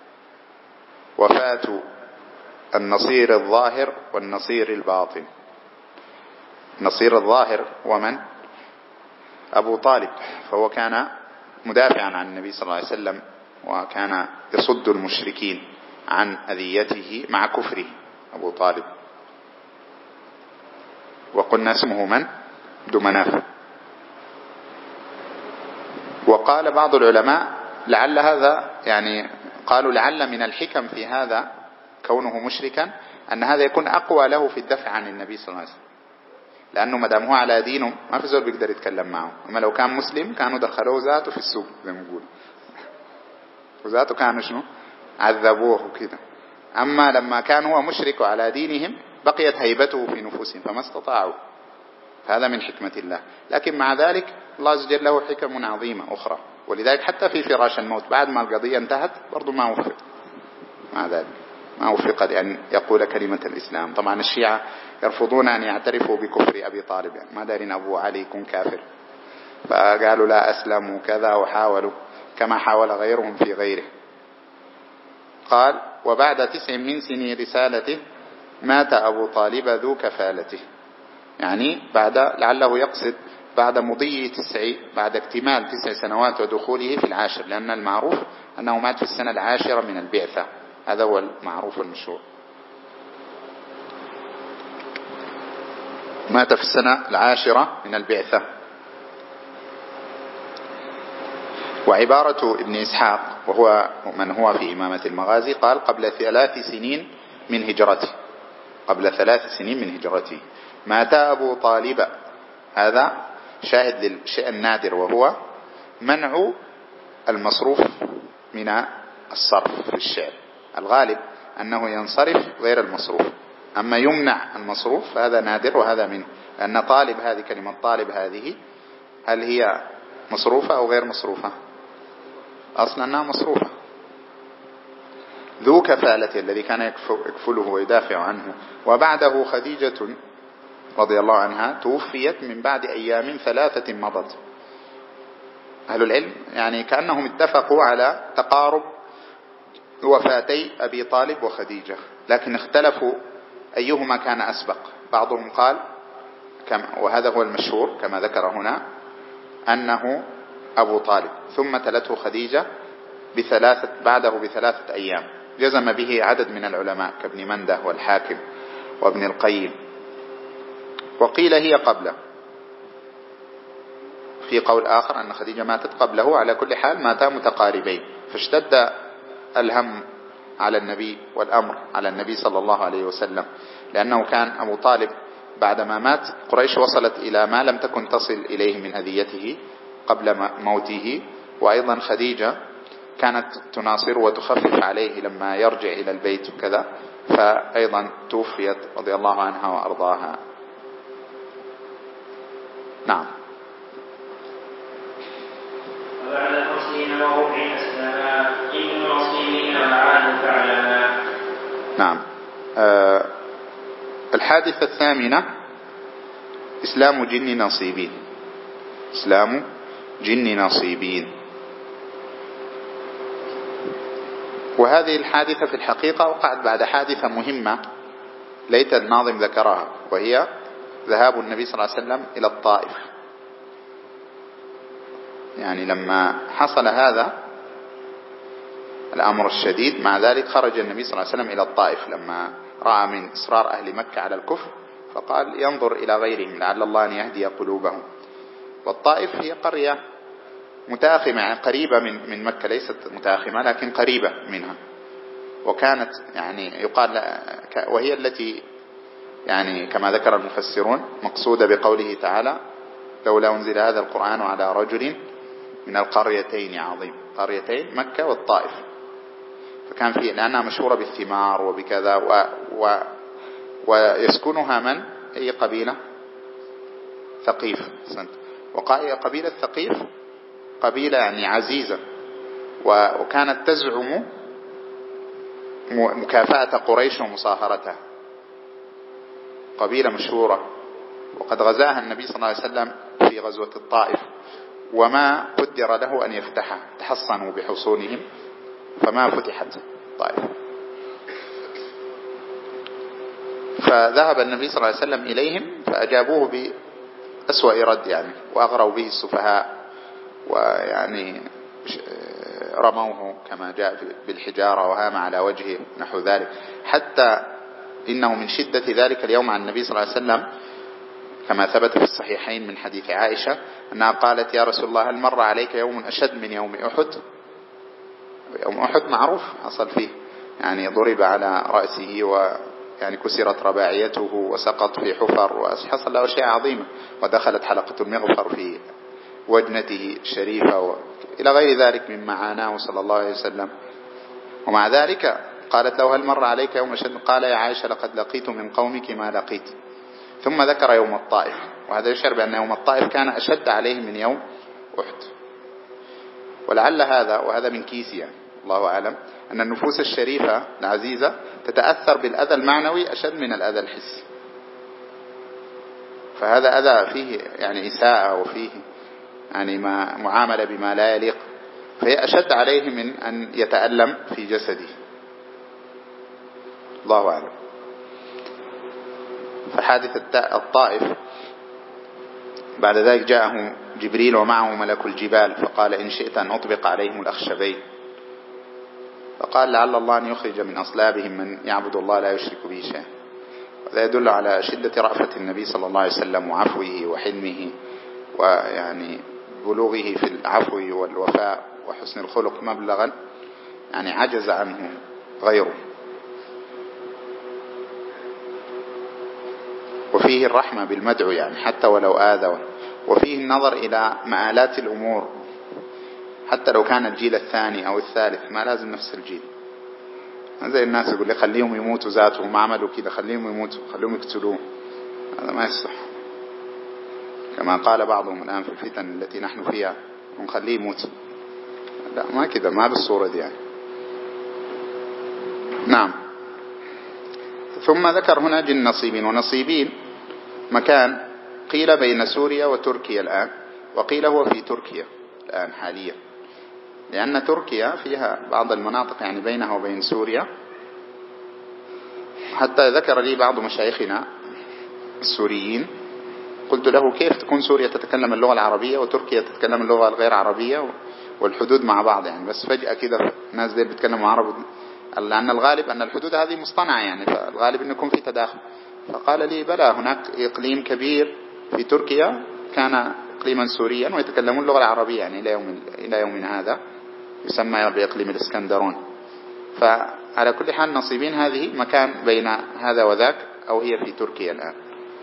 وفاة النصير الظاهر والنصير الباطن. النصير الظاهر ومن؟ أبو طالب، فهو كان مدافعا عن النبي صلى الله عليه وسلم، وكان يصد المشركين عن أذيته مع كفره أبو طالب. وقلنا اسمه من؟ دمناف. وقال بعض العلماء لعل هذا، يعني قالوا لعل من الحكم في هذا كونه مشركا أن هذا يكون أقوى له في الدفع عن النبي صلى الله عليه وسلم، لأنه مدام هو على دينه ما في زول بيقدر يتكلم معه. أما لو كان مسلم كانوا دخلوه ذاته في السوق زي ما نقول، وذاته كانوا شنو؟ عذبوه كده. أما لما كان هو مشرك وعلى دينهم بقيت هيبته في نفوسهم فما استطاعوا، فهذا من حكمة الله. لكن مع ذلك الله عز وجل له حكم عظيمة أخرى، ولذلك حتى في فراش الموت بعد ما القضية انتهت برضو ما وفق، مع ذلك ما وفق لأن يقول كلمة الإسلام. طبعا الشيعة يرفضون أن يعترفوا بكفر أبي طالب، يعني ما دارين أبو علي يكون كافر، فقالوا لا أسلموا كذا، وحاولوا كما حاول غيرهم في غيره. قال: وبعد 9 من سنين رسالته مات أبو طالب ذو كفالته، يعني بعد، لعله يقصد بعد مضي بعد اكتمال 9 سنوات ودخوله في 10، لأن المعروف أنه مات في السنة 10 من البعثة، هذا هو المعروف المشهور، مات في السنة 10 من البعثة. وعبارة ابن إسحاق وهو من هو في إمامة المغازي قال: قبل 3 سنين من هجرته، قبل 3 سنين من هجرته مات أبو طالب. هذا شاهد للشيء النادر، وهو منع المصروف من الصرف في الشعر. الغالب أنه ينصرف غير المصروف، أما يمنع المصروف هذا نادر، وهذا منه، لأن طالب، هذه كلمة طالب هذه هل هي مصروفة أو غير مصروفة؟ أصلا أنها مصروفة. ذو كفالة الذي كان يكفله ويدافع عنه. وبعده خديجة رضي الله عنها توفيت من بعد أيام 3 مضت. أهل العلم يعني كأنهم اتفقوا على تقارب وفاتي أبي طالب وخديجة، لكن اختلفوا أيهما كان أسبق. بعضهم قال وهذا هو المشهور كما ذكر هنا أنه أبو طالب، ثم تلته خديجة بعده ب3 أيام، جزم به عدد من العلماء كابن منده والحاكم وابن القيم. وقيل هي قبله، في قول آخر أن خديجة ماتت قبله. على كل حال ماتا متقاربين، فاشتد الهم على النبي والأمر على النبي صلى الله عليه وسلم، لأنه كان أبو طالب بعدما مات قريش وصلت إلى ما لم تكن تصل إليه من أذيته قبل موته. وأيضا خديجة كانت تناصر وتخفف عليه لما يرجع إلى البيت وكذا، فأيضا توفيت رضي الله عنها وأرضاها. نعم. وبعد 50 وربع أسلما إن المسلمين عادوا فعلما. نعم. الحادثة 8 إسلام جن نصيبين. إسلام جن نصيبين. وهذه الحادثة في الحقيقة وقعت بعد حادثة مهمة ليت الناظم ذكرها، وهي ذهاب النبي صلى الله عليه وسلم إلى الطائف. يعني لما حصل هذا الأمر الشديد، مع ذلك خرج النبي صلى الله عليه وسلم إلى الطائف لما رأى من إصرار أهل مكة على الكفر، فقال ينظر إلى غيرهم لعل الله أن يهدي قلوبهم. والطائف هي قرية متاخمة، يعني قريبة من مكة، ليست متاخمة لكن قريبة منها، وكانت يعني يقال وهي التي يعني كما ذكر المفسرون مقصودة بقوله تعالى لولا أنزل هذا القرآن على رجل من القريتين عظيم، قريتين مكة والطائف. فكان فيه لأنها مشهورة بالثمار وبكذا ويسكنها من أي قبيلة؟ ثقيف. وقبيلة ثقيف قبيلة يعني عزيزة، وكانت تزعم مكافأة قريش ومصاهرتها، قبيلة مشهورة، وقد غزاها النبي صلى الله عليه وسلم في غزوة الطائف، وما قدر له أن يفتحها، تحصنوا بحصونهم فما فتحت الطائف. فذهب النبي صلى الله عليه وسلم إليهم فأجابوه بأسوأ رد يعني، وأغروا به السفهاء، ويعني رموه كما جاء بالحجارة وهام على وجهه نحو ذلك، حتى إنه من شدة ذلك اليوم عن النبي صلى الله عليه وسلم كما ثبت في الصحيحين من حديث عائشة أنها قالت يا رسول الله هل مر عليك يوم أشد من يوم أحد؟ يوم أحد معروف حصل فيه يعني ضرب على رأسه ويعني كسرت رباعيته وسقط في حفر وحصل له أشياء عظيمة، ودخلت حلقة المغفر في وجنته الشريفة إلى غير ذلك مما عاناه صلى الله عليه وسلم. ومع ذلك قالت له هل مر عليك يوم أشد؟ قال يا عائشة لقد لقيت من قومك ما لقيت. ثم ذكر يوم الطائف، وهذا يشعر بأن يوم الطائف كان أشد عليه من يوم أحد. ولعل هذا، وهذا من كيسي يعني الله أعلم، أن النفوس الشريفة العزيزة تتأثر بالأذى المعنوي أشد من الأذى الحسي، فهذا أذى فيه يعني إساءة وفيه يعني معاملة بما لا يليق، فهي أشد عليه من أن يتألم في جسده، الله أعلم. فحادث الطائف بعد ذلك جاءه جبريل ومعه ملك الجبال فقال إن شئت أن أطبق عليهم الأخشبين، فقال لعل الله أن يخرج من أصلابهم من يعبد الله لا يشرك به شيئا. وهذا يدل على شدة رأفة النبي صلى الله عليه وسلم وعفوه وحلمه، ويعني بلوغه في العفو والوفاء وحسن الخلق مبلغا يعني عجز عنه غيره. وفيه الرحمة بالمدعو يعني حتى ولو آذى، وفيه النظر إلى مآلات الأمور حتى لو كان الجيل الثاني أو الثالث، ما لازم نفس الجيل. زي الناس يقول لي خليهم يموتوا ذاتهم، ما عملوا كده خليهم يموتوا خليهم يقتلوه، هذا ما يصح. كما قال بعضهم الآن في الفتن التي نحن فيها ونخليه يموت، لا ما كده، ما بالصورة دي يعني. نعم. ثم ذكر هنا جن نصيبين، ونصيبين مكان قيل بين سوريا وتركيا الآن، وقيل هو في تركيا الآن حاليا، لأن تركيا فيها بعض المناطق يعني بينها وبين سوريا. حتى ذكر لي بعض مشايخنا السوريين قلت له كيف تكون سوريا تتكلم اللغة العربية وتركيا تتكلم اللغة الغير عربية والحدود مع بعض يعني، بس فجأة كده الناس دي بتتكلموا عربي، لأن الغالب أن الحدود هذه مصطنعة يعني، فالغالب أن يكون في تداخل. فقال لي بلى، هناك إقليم كبير في تركيا كان إقليما سوريا ويتكلمون اللغة العربية يعني إلى يوم هذا، يسمى بإقليم الإسكندرون. فعلى كل حال نصيبين هذه مكان بين هذا وذاك، أو هي في تركيا الآن.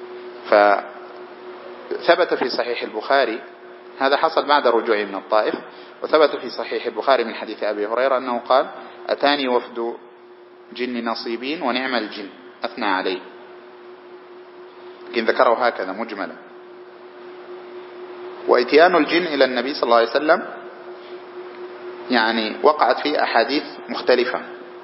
فثبت في صحيح البخاري، هذا حصل بعد رجوعه من الطائف، وثبت في صحيح البخاري من حديث أبي هريرة أنه قال أتاني وفد جن نصيبين ونعم الجن أثنى عليه، لكن ذكره هكذا مجملا. وإتيان الجن إلى النبي صلى الله عليه وسلم يعني وقعت فيه أحاديث مختلفة.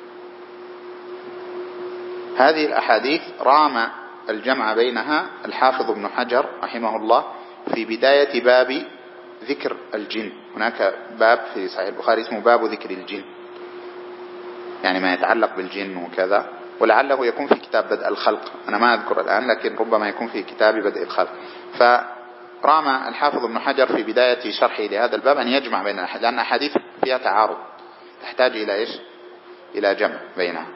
هذه الأحاديث رام الجمع بينها الحافظ ابن حجر رحمه الله في بداية باب ذكر الجن. هناك باب في صحيح البخاري اسمه باب ذكر الجن، يعني ما يتعلق بالجن وكذا، ولعله يكون في كتاب بدء الخلق، أنا ما أذكر الآن، لكن ربما يكون في كتاب بدء الخلق. فرام الحافظ ابن حجر في بداية شرحه لهذا الباب أن يجمع بين الأحاديث، لأن الأحاديث فيها تعارض تحتاج إلى إيش؟ إلى جمع بينها.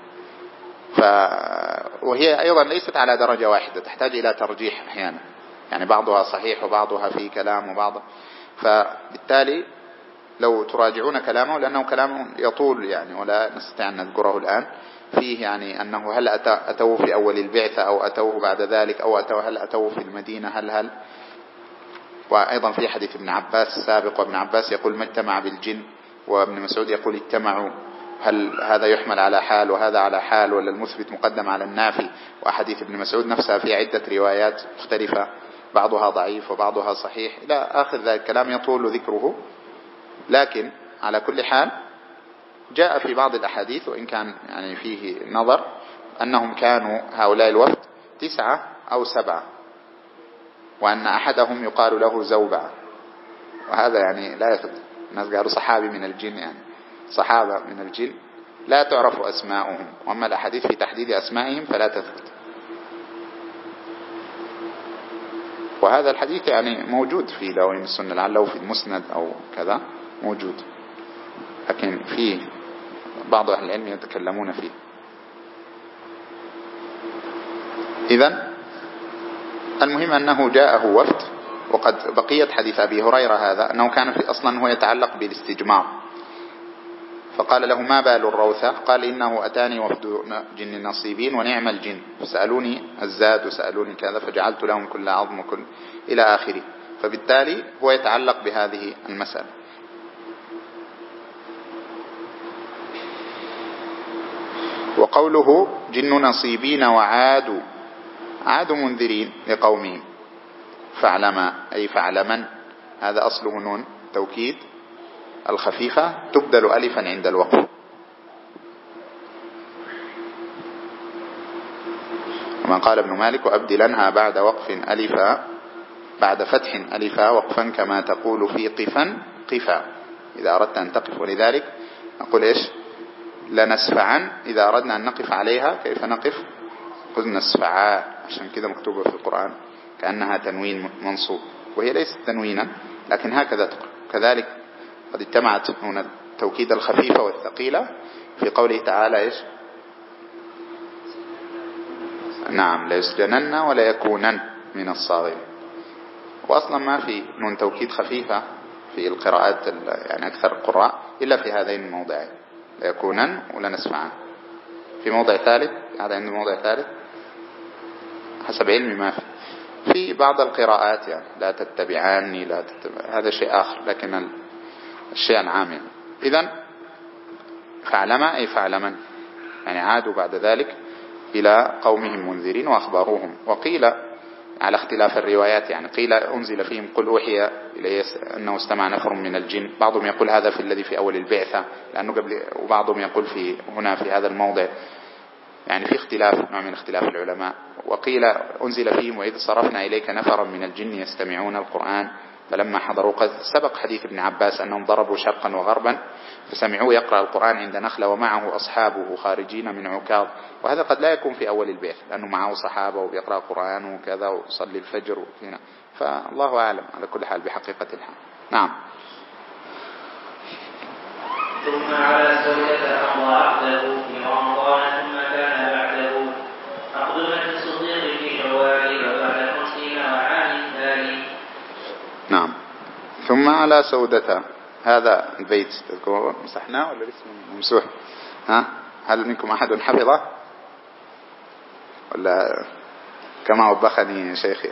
وهي أيضا ليست على درجة واحدة، تحتاج إلى ترجيح أحيانا، يعني بعضها صحيح وبعضها فيه كلام وبعض. فبالتالي لو تراجعون كلامه، لأنه كلام يطول يعني ولا نستطيع أن نذكره الآن، فيه يعني أنه هل أتوه في أول البعثة أو أتوه بعد ذلك، أو هل أتوه في المدينة هل. وأيضا في حديث ابن عباس السابق، وابن عباس يقول ما اجتمع بالجن، وابن مسعود يقول اجتمعوا. هل هذا يحمل على حال وهذا على حال، ولا المثبت مقدم على النافي؟ وأحاديث ابن مسعود نفسها في عدة روايات مختلفة، بعضها ضعيف وبعضها صحيح إلى آخر ذلك الكلام يطول ذكره. لكن على كل حال جاء في بعض الأحاديث، وإن كان يعني فيه نظر، أنهم كانوا هؤلاء الوفد 9 أو 7، وأن أحدهم يقال له زوبع، وهذا يعني لا يثبت. الناس قالوا صحابي من الجن، يعني صحابة من الجن لا تعرف أسماؤهم، وأما الأحاديث في تحديد أسمائهم فلا تثبت. وهذا الحديث يعني موجود في دواوين السنة، لعله في المسند أو كذا موجود، لكن فيه بعض أهل العلم يتكلمون فيه. إذن المهم أنه جاءه وفد. وقد بقية حديث أبي هريرة هذا أنه كان في أصلا هو يتعلق بالاستجمار، فقال له ما بال الروثة؟ قال إنه أتاني وفد جن نصيبين ونعم الجن، فسألوني الزاد وسألوني كذا فجعلت لهم كل عظم كل إلى آخره. فبالتالي هو يتعلق بهذه المسألة. وقوله جن نصيبين وعاد، عاد منذرين لقومهم، فاعلما أي فاعلمن، هذا أصله نون توكيد الخفيفة تبدل ألفا عند الوقف. وما قال ابن مالك وأبدلنها بعد وقف ألفا، بعد فتح ألفا وقفا كما تقول في قفا قفا إذا أردت أن تقف. ولذلك نقول إيش؟ لنسفعا إذا أردنا أن نقف عليها كيف نقف؟ قلنا نسفعا، عشان كذا مكتوبة في القرآن كأنها تنوين منصوب، وهي ليست تنوينا لكن هكذا تقرأ. كذلك قد اجتمعت هنا التوكيد الخفيفة والثقيلة في قوله تعالى إيش؟ نعم ليسجنن ولا يكونن من الصاغرين. وأصلا ما في نون توكيد خفيفة في القراءات يعني أكثر القراء إلا في هذين الموضعين، ليكونن ولا نسمعن. في موضع ثالث، هذا عنده موضع ثالث حسب علمي ما في بعض القراءات يعني لا تتبعاني لا تتبع، هذا شيء آخر، لكن الشيء العام يعني. إذن فاعلما أي فاعلمن، يعني عادوا بعد ذلك إلى قومهم منذرين وأخبروهم. وقيل على اختلاف الروايات، يعني قيل أنزل فيهم قل أوحي إلي أنه استمع نفر من الجن، بعضهم يقول هذا في الذي في أول البعثة لأنه قبل، وبعضهم يقول في هنا في هذا الموضع، يعني في اختلاف، نوع من اختلاف العلماء. وقيل أنزل فيهم وإذ صرفنا إليك نفرا من الجن يستمعون القرآن فلما حضروا، قد سبق حديث ابن عباس أنهم ضربوا شرقا وغربا فسمعوا يقرأ القرآن عند نخلة ومعه أصحابه خارجين من عكاظ. وهذا قد لا يكون في أول البيت لأنه معه صحابة وبيقرأ القرآن وكذا وصلي الفجر هنا، فالله أعلم على كل حال بحقيقة الحال. نعم. ثم على الزوجة أمضى عقده في رمضان ثم كان بعده عقد الصديق في شوال وبعد 50 وعام ثاني. نعم. ثم على سودته، هذا البيت تذكرون مسحناه ولا لسه ممسوح؟ ها، هل منكم أحد حفظه ولا كما وبخني شيخي؟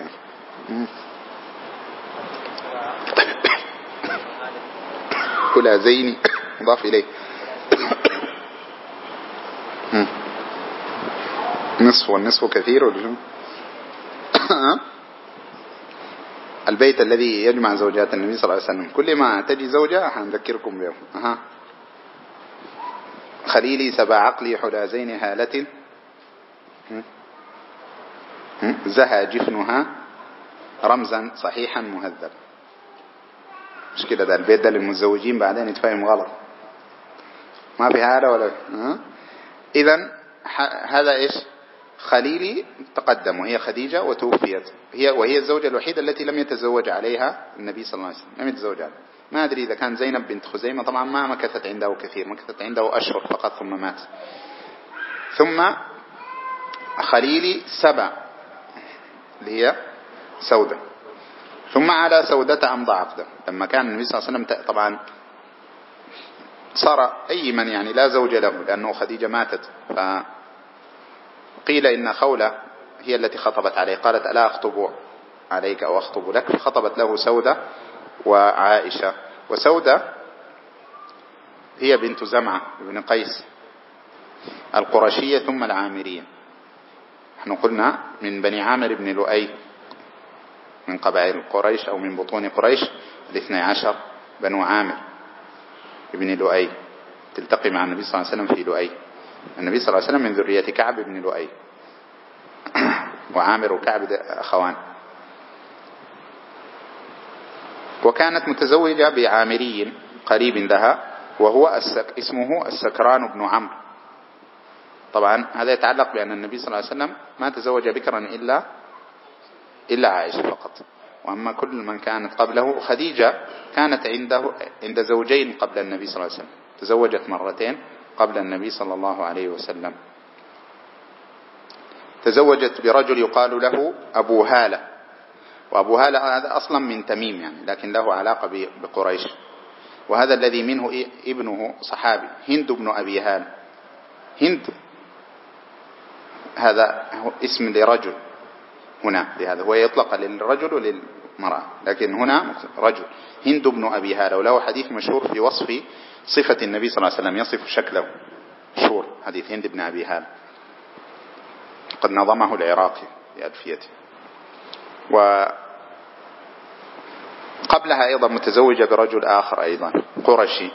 كلا زيني مضاف إليه نصف، والنصف كثير البيت الذي يجمع زوجات النبي صلى الله عليه وسلم. كل ما تجي زوجة هنذكركم بهم. خليلي سبع عقلي حلى زين هالة زهى جفنها رمزا صحيحا مهذب. مش كده؟ ده البيت ده للمتزوجين بعدين يتفهم غلط، ما في هذا ولا إذن هذا إيش خليلي تقدم، وهي خديجة وتوفيت، وهي الزوجة الوحيدة التي لم يتزوج عليها النبي صلى الله عليه وسلم، لم يتزوج عليها. ما أدري إذا كان زينب بنت خزيمة، طبعا ما مكثت عنده كثير، مكثت عنده أشهر فقط ثم مات. ثم خليلي 7 اللي هي سودة. ثم على سودة أمضى عقده لما كان النبي صلى الله عليه وسلم طبعا صار أي من يعني لا زوج له، لأنه خديجة ماتت، فقيل إن خولة هي التي خطبت عليه، قالت ألا أخطب عليك أو أخطب لك، فخطبت له سودة وعائشة. وسودة هي بنت زمعة بن قيس القرشية ثم العامرية. نحن قلنا من بني عامر بن لؤي، من قبائل قريش أو من بطون قريش 12 بنو عامر بن لؤي تلتقي مع النبي صلى الله عليه وسلم في لؤي. النبي صلى الله عليه وسلم من ذرية كعب بن لؤي، وعامر وكعب أخوان. وكانت متزوجة بعامري قريب لها وهو اسمه السكران بن عمرو. طبعا هذا يتعلق بأن النبي صلى الله عليه وسلم ما تزوج بكرا إلا عائشة فقط، وأما كل من كانت قبله. خديجة كانت عند زوجين قبل النبي صلى الله عليه وسلم، تزوجت مرتين قبل النبي صلى الله عليه وسلم. تزوجت برجل يقال له أبو هالة، وأبو هالة هذا أصلا من تميم يعني، لكن له علاقة بقريش. وهذا الذي منه ابنه صحابي هند بن أبي هالة. هند هذا اسم لرجل هنا، لهذا هو يطلق للرجل وللمرأة، لكن هنا رجل هند بن أبي هالة. وله حديث مشهور في وصف صفة النبي صلى الله عليه وسلم، يصف شكله مشهور، حديث هند بن أبي هالة قد نظمه العراقي بألفيته. وقبلها أيضا متزوجة برجل آخر أيضا قرشي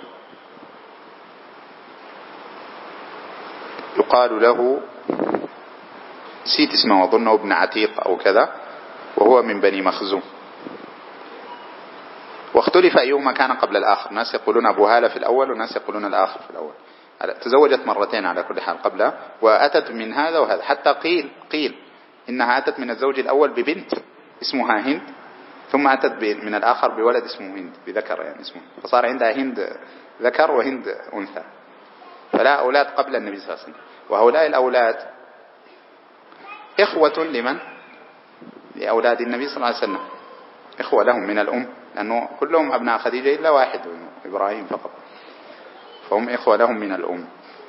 يقال له، نسيت اسمه، أظنه ابن عتيق أو كذا، وهو من بني مخزوم. واختلف أيهما كان قبل الآخر، ناس يقولون أبو هالة في الأول وناس يقولون الآخر في الأول. تزوجت مرتين على كل حال قبلها، وأتت من هذا وهذا، حتى قيل إنها أتت من الزوج الأول ببنت اسمها هند، ثم أتت من الآخر بولد اسمه هند بذكر يعني اسمه، فصار عندها هند ذكر وهند أنثى، فلا أولاد قبل النبي صلى الله عليه وسلم. وهؤلاء الأولاد إخوة لمن؟ لأولاد النبي صلى الله عليه وسلم، إخوة لهم من الأم، لأنه كلهم أبناء خديجة إلا واحد إبراهيم فقط، فهم إخوة لهم من الأم.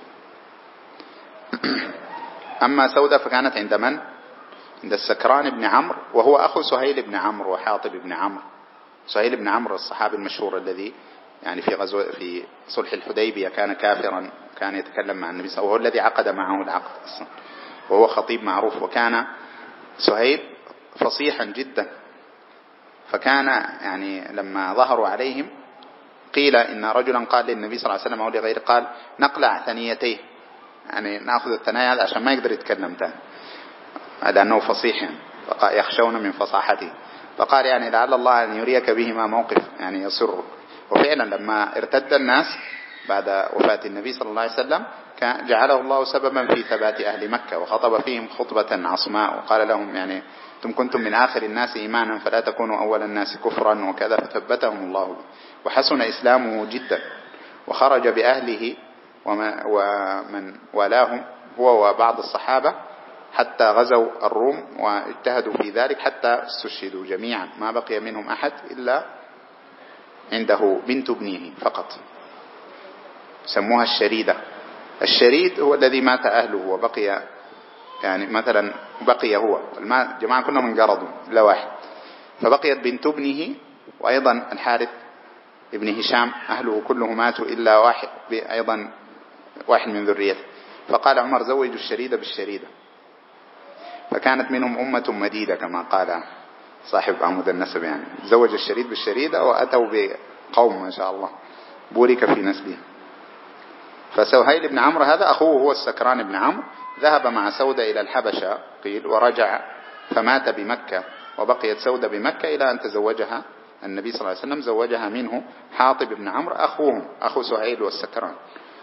أما سودة فكانت عند من؟ عند السكران بن عمرو، وهو أخو سهيل بن عمرو وحاطب بن عمرو. سهيل بن عمرو الصحابي المشهور الذي يعني في صلح الحديبية كان كافرا، كان يتكلم مع النبي صلى الله عليه وسلم، وهو الذي عقد معه العقد أصلا، وهو خطيب معروف. وكان سهيل فصيحا جدا، فكان يعني لما ظهروا عليهم قيل إن رجلا قال للنبي صلى الله عليه وسلم أو لغيره، قال نقلع ثنيتيه، يعني نأخذ الثنايا هذا عشان ما يقدر يتكلم تاني، لأنه فصيح يعني، يخشون من فصاحته. فقال يعني لعل الله أن يريك بهما موقف يعني يسره. وفعلا لما ارتد الناس بعد وفاة النبي صلى الله عليه وسلم كان جعله الله سببا في ثبات أهل مكة، وخطب فيهم خطبة عصماء، وقال لهم يعني أنتم كنتم من آخر الناس إيمانا فلا تكونوا أول الناس كفرا وكذا، فثبتهم الله. وحسن إسلامه جدا، وخرج بأهله ومن والاهم هو وبعض الصحابة حتى غزوا الروم واجتهدوا في ذلك حتى استشهدوا جميعا، ما بقي منهم أحد إلا عنده بنت ابنه فقط، سموها الشريدة. الشريد هو الذي مات أهله وبقي، يعني مثلا بقي هو جماعة كنا من قرضوا إلا واحد، فبقيت بنت ابنه، وأيضا الحارث ابن هشام أهله كله ماتوا إلا واحد، أيضا واحد من ذريته. فقال عمر زوجوا الشريدة بالشريدة، فكانت منهم أمة مديدة كما قال صاحب عمود النسب، يعني زوج الشريد بالشريدة وأتوا بقوم ما شاء الله بورك في نسله. فسهيل بن عمرو هذا أخوه هو السكران بن عمرو، ذهب مع سودة إلى الحبشة قيل، ورجع فمات بمكة، وبقيت سودة بمكة إلى أن تزوجها النبي صلى الله عليه وسلم، زوجها منه حاطب بن عمرو أخوهم، أخو سهيل والسكران.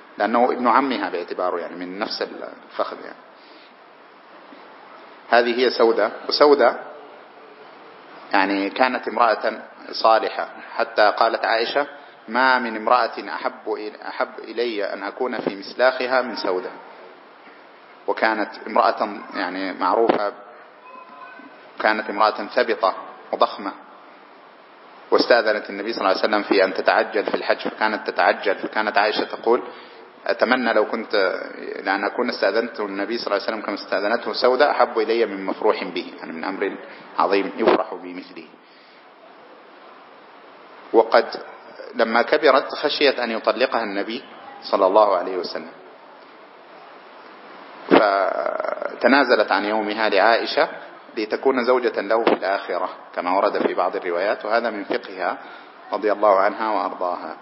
لأنه ابن عمها باعتباره يعني من نفس الفخذ يعني. هذه هي سودة. وسودة يعني كانت امرأة صالحة، حتى قالت عائشة: ما من امرأة أحب إلي أن أكون في مسلاخها من سودة. وكانت امرأة يعني معروفة، كانت امرأة ثبطة وضخمة، واستأذنت النبي صلى الله عليه وسلم في أن تتعجل في الحج، فكانت تتعجل. فكانت عائشة تقول: أتمنى لو كنت لأن أكون استأذنت النبي صلى الله عليه وسلم كما استأذنته سودة أحب إلي من مفروح به، يعني من أمر عظيم يفرح بمثله. وقد لما كبرت خشيت أن يطلقها النبي صلى الله عليه وسلم، فتنازلت عن يومها لعائشة لتكون زوجة له في الآخرة كما ورد في بعض الروايات، وهذا من فقهها رضي الله عنها وأرضاها.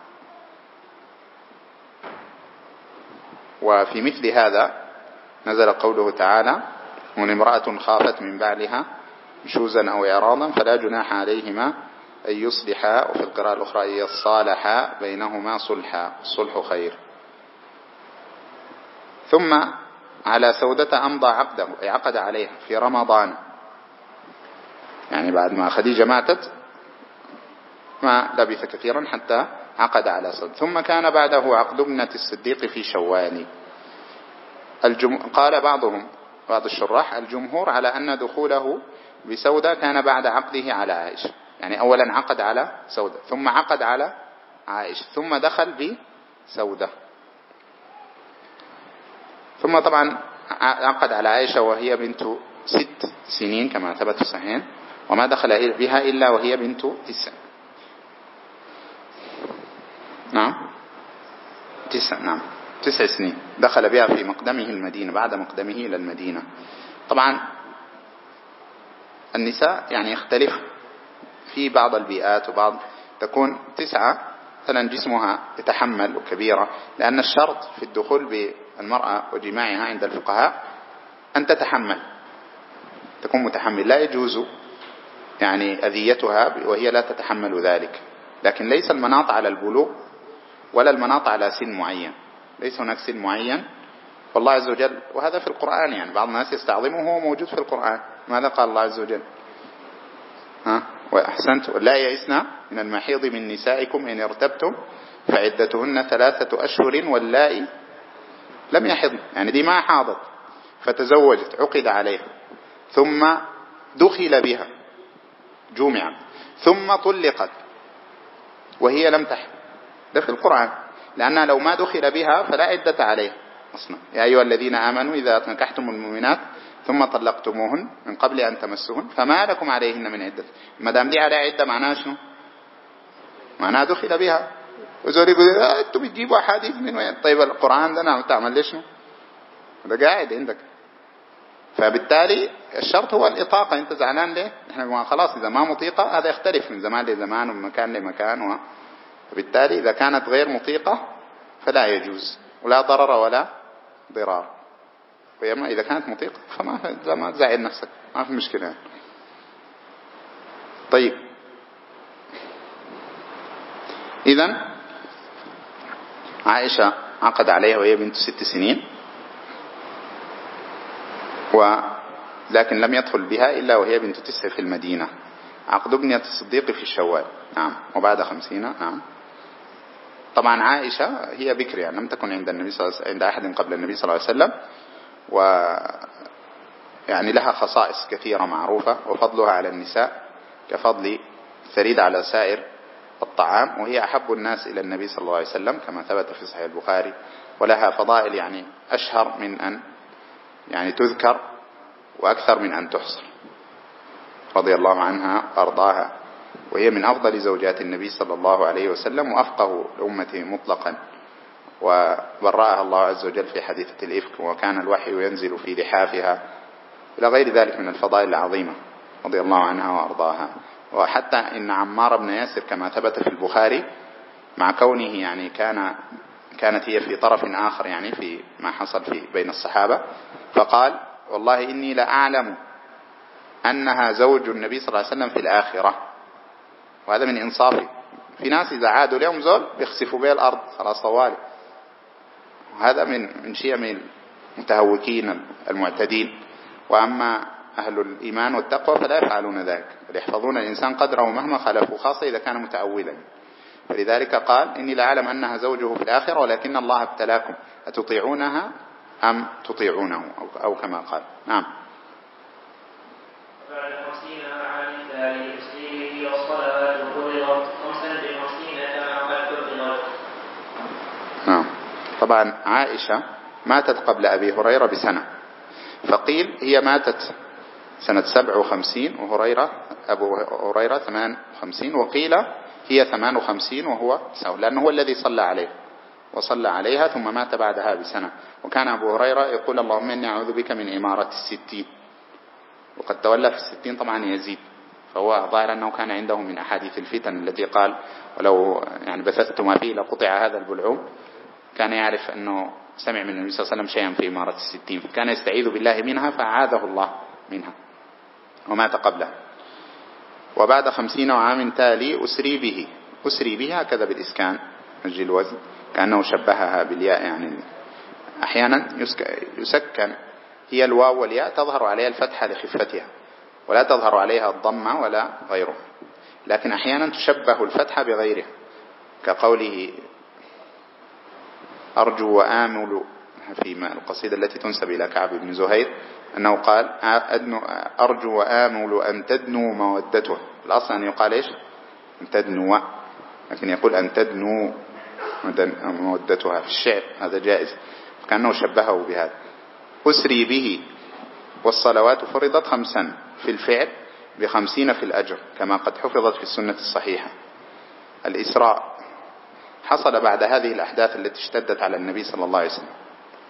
وفي مثل هذا نزل قوله تعالى: وإن امرأة خافت من بعلها نشوزا أو إعراضا فلا جناح عليهما أن يصلحا، وفي القراءة الأخرى يصالحا بينهما صلحا، الصلح خير. ثم على سودة أمضى عقده، أي عقد عليها في رمضان، يعني بعد ما خديجة ماتت ما لبث كثيرا حتى عقد على سودة. ثم كان بعده عقد ابنة الصديق في شوال. قال بعض الشراح: الجمهور على أن دخوله بسودة كان بعد عقده على عائشة، يعني أولا عقد على سودة ثم عقد على عائشة ثم دخل بسودة، ثم طبعا عقد على عائشة وهي بنت 6 سنين كما ثبت في الصحيحين، وما دخل بها إلا وهي بنت 9. نعم 9 سنين دخل بها في مقدمه المدينة، بعد مقدمه إلى المدينة. طبعا النساء يعني يختلف في بعض البيئات، وبعض تكون 9 مثلا جسمها يتحمل وكبيرة، لأن الشرط في الدخول بالمرأة وجماعها عند الفقهاء أن تتحمل، تكون متحمل، لا يجوز يعني أذيتها وهي لا تتحمل ذلك. لكن ليس المناط على البلوغ ولا المناط على سن معين، ليس هناك سن معين، والله عز وجل وهذا في القرآن، يعني بعض الناس يستعظمه وهو موجود في القرآن. ماذا قال الله عز وجل؟ وأحسنت: ولا يئسن من المحيض من نسائكم إن ارتبتم فعدتهن 3 أشهر واللائي لم يحضن، يعني دي ما حاضت فتزوجت عقد عليها ثم دخل بها جمعا ثم طلقت وهي لم تحض، ده في القرآن، لأنها لو ما دخل بها فلا عدة عليها أصلا. يا أيها الذين آمنوا إذا نكحتم المؤمنات ثم طلقتموهن من قبل أن تمسوهن فما لكم عليهن من عدة. ما دام دي على عدة معناها شنو؟ معناها دخل بها. وزول يقول أنتم بتجيبوا أحاديث من وين؟ طيب القرآن ده نعم تعمل ليش شنو؟ ده قاعد عندك. فبالتالي الشرط هو الإطاقة. أنت زعلان ليه؟ إحنا خلاص إذا ما مطيقة هذا يختلف من زمان لزمان ومن مكان لمكان، وبالتالي إذا كانت غير مطيقة فلا يجوز، ولا ضرر ولا ضرار. ويما إذا كانت مطيقة فما تزعل نفسك، ما في مشكلة. طيب إذن عائشة عقد عليها وهي بنت 6 سنين، ولكن لم يدخل بها إلا وهي بنت 9 في المدينة. عقد ابنة الصديق في الشوال، نعم، وبعد 50، نعم. طبعا عائشة هي بكر، يعني لم تكن عند النبي صلى الله عليه وسلم، عند أحد قبل النبي صلى الله عليه وسلم، ويعني لها خصائص كثيرة معروفة، وفضلها على النساء كفضل الثريد على سائر الطعام، وهي أحب الناس إلى النبي صلى الله عليه وسلم كما ثبت في صحيح البخاري، ولها فضائل يعني أشهر من أن يعني تذكر وأكثر من أن تحصر، رضي الله عنها وأرضاها. وهي من أفضل زوجات النبي صلى الله عليه وسلم وأفقه لأمته مطلقا، وبرأها الله عز وجل في حادثة الإفك، وكان الوحي ينزل في لحافها، إلى غير ذلك من الفضائل العظيمة، رضي الله عنها وأرضاها. وحتى إن عمار بن ياسر كما ثبت في البخاري، مع كونه يعني كانت هي في طرف آخر يعني في ما حصل في بين الصحابة، فقال: والله إني لأعلم أنها زوج النبي صلى الله عليه وسلم في الآخرة. وهذا من إنصافي. في ناس إذا عادوا لهم زول بيخسفوا بها الأرض خلاص طوالي، هذا من شيم المتهوكين المعتدين. وأما أهل الإيمان والتقوى فلا يفعلون ذلك، بل يحفظون الإنسان قدره مهما خالفوا، خاصة إذا كان متأولا. فلذلك قال إني لأعلم أنها زوجه في الآخرة ولكن الله ابتلاكم أتطيعونها أم تطيعونه، أو كما قال. نعم. بعد 50 عام تالي تسليمه والصلاة فرضت 55 كما قد فرضت. نعم. طبعا عائشة ماتت قبل أبي هريرة بسنة، فقيل هي ماتت سنة 57 أبو هريرة 58، وقيل هي 58 وهو سهل، لأنه هو الذي صلى عليه وصلى عليها ثم مات بعدها بسنة. وكان أبو هريرة يقول اللهم إني أعوذ بك من إمارة 60، وقد تولى في 60 طبعا يزيد، فهو ظاهر أنه كان عنده من أحاديث الفتن التي قال ولو يعني بثثت ما فيه لقطع هذا البلعوم. كان يعرف أنه سمع من النبي صلى الله عليه وسلم شيئا في إمارة 60، فكان يستعيذ بالله منها فأعاذه الله منها، ومات قبلها. وبعد 50 عام تالي أسري به هكذا بالإسكان مجي الوزن، كأنه شبهها بالياء، يعني أحيانا يسكن هي الواو والياء تظهر عليها الفتحة لخفتها ولا تظهر عليها الضمة ولا غيره، لكن أحيانا تشبه الفتحة بغيرها، كقوله أرجو وآمل في القصيدة التي تنسب إلى كعب بن زهير أنه قال أرجو وآمل أن تدنو مودته. الأصل أن يقال إيش؟ أن تدنو، لكن يقول أن تدنو مودتها في الشعر، هذا جائز، كأنه شبهه بهذا. أسري به والصلوات فرضت 5 في الفعل ب50 في الأجر كما قد حفظت في السنة الصحيحة. الإسراء حصل بعد هذه الأحداث التي اشتدت على النبي صلى الله عليه وسلم،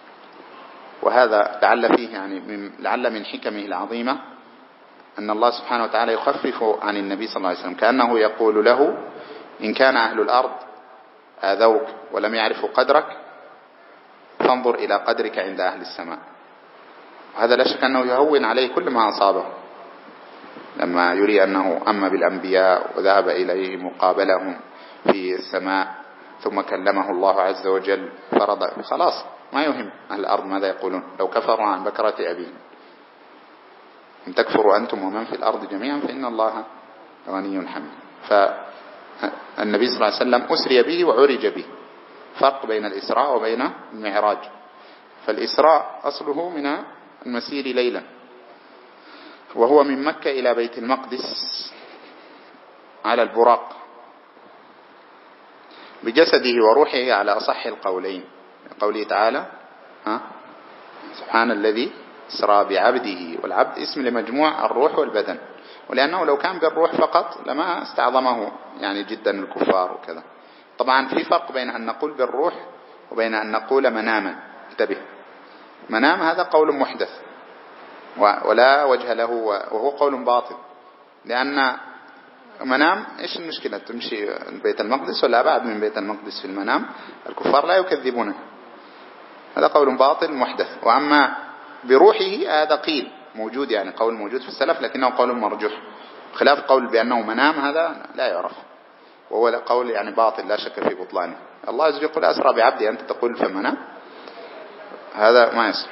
وهذا لعل فيه يعني لعل من حكمه العظيمة أن الله سبحانه وتعالى يخفف عن النبي صلى الله عليه وسلم، كأنه يقول له إن كان أهل الأرض آذوك ولم يعرفوا قدرك فانظر إلى قدرك عند أهل السماء. وهذا لا شك أنه يهون عليه كل ما أصابه، لما يري أنه أما بالأنبياء وذهب إليهم وقابلهم في السماء ثم كلمه الله عز وجل فرض، خلاص ما يهم أهل الأرض ماذا يقولون لو كفروا عن بكرة أبيهم. إن تكفروا أنتم ومن في الأرض جميعا فإن الله غني حميد. فالنبي صلى الله عليه وسلم أسري به وعرج به، فرق بين الإسراء وبين المعراج. فالإسراء أصله من المسير ليلا، وهو من مكة إلى بيت المقدس على البراق بجسده وروحه على أصح القولين، قوله تعالى سبحان الذي اسرى بعبده، والعبد اسم لمجموع الروح والبدن، ولأنه لو كان بالروح فقط لما استعظمه يعني جدا الكفار وكذا. طبعا في فرق بين أن نقول بالروح وبين أن نقول مناما. انتبه، منام هذا قول محدث ولا وجه له، وهو قول باطل، لأن منام إيش المشكلة؟ تمشي بيت المقدس ولا أبعد من بيت المقدس في المنام، الكفار لا يكذبونه، هذا قول باطل محدث. وأما بروحه هذا قيل موجود، يعني قول موجود في السلف لكنه قول مرجوح، خلاف قول بأنه منام هذا لا يعرف، وهو قول يعني باطل لا شك في بطلانه. الله عز وجل يقول أسرى بعبدي، أنت تقول في منام، هذا ما يصح.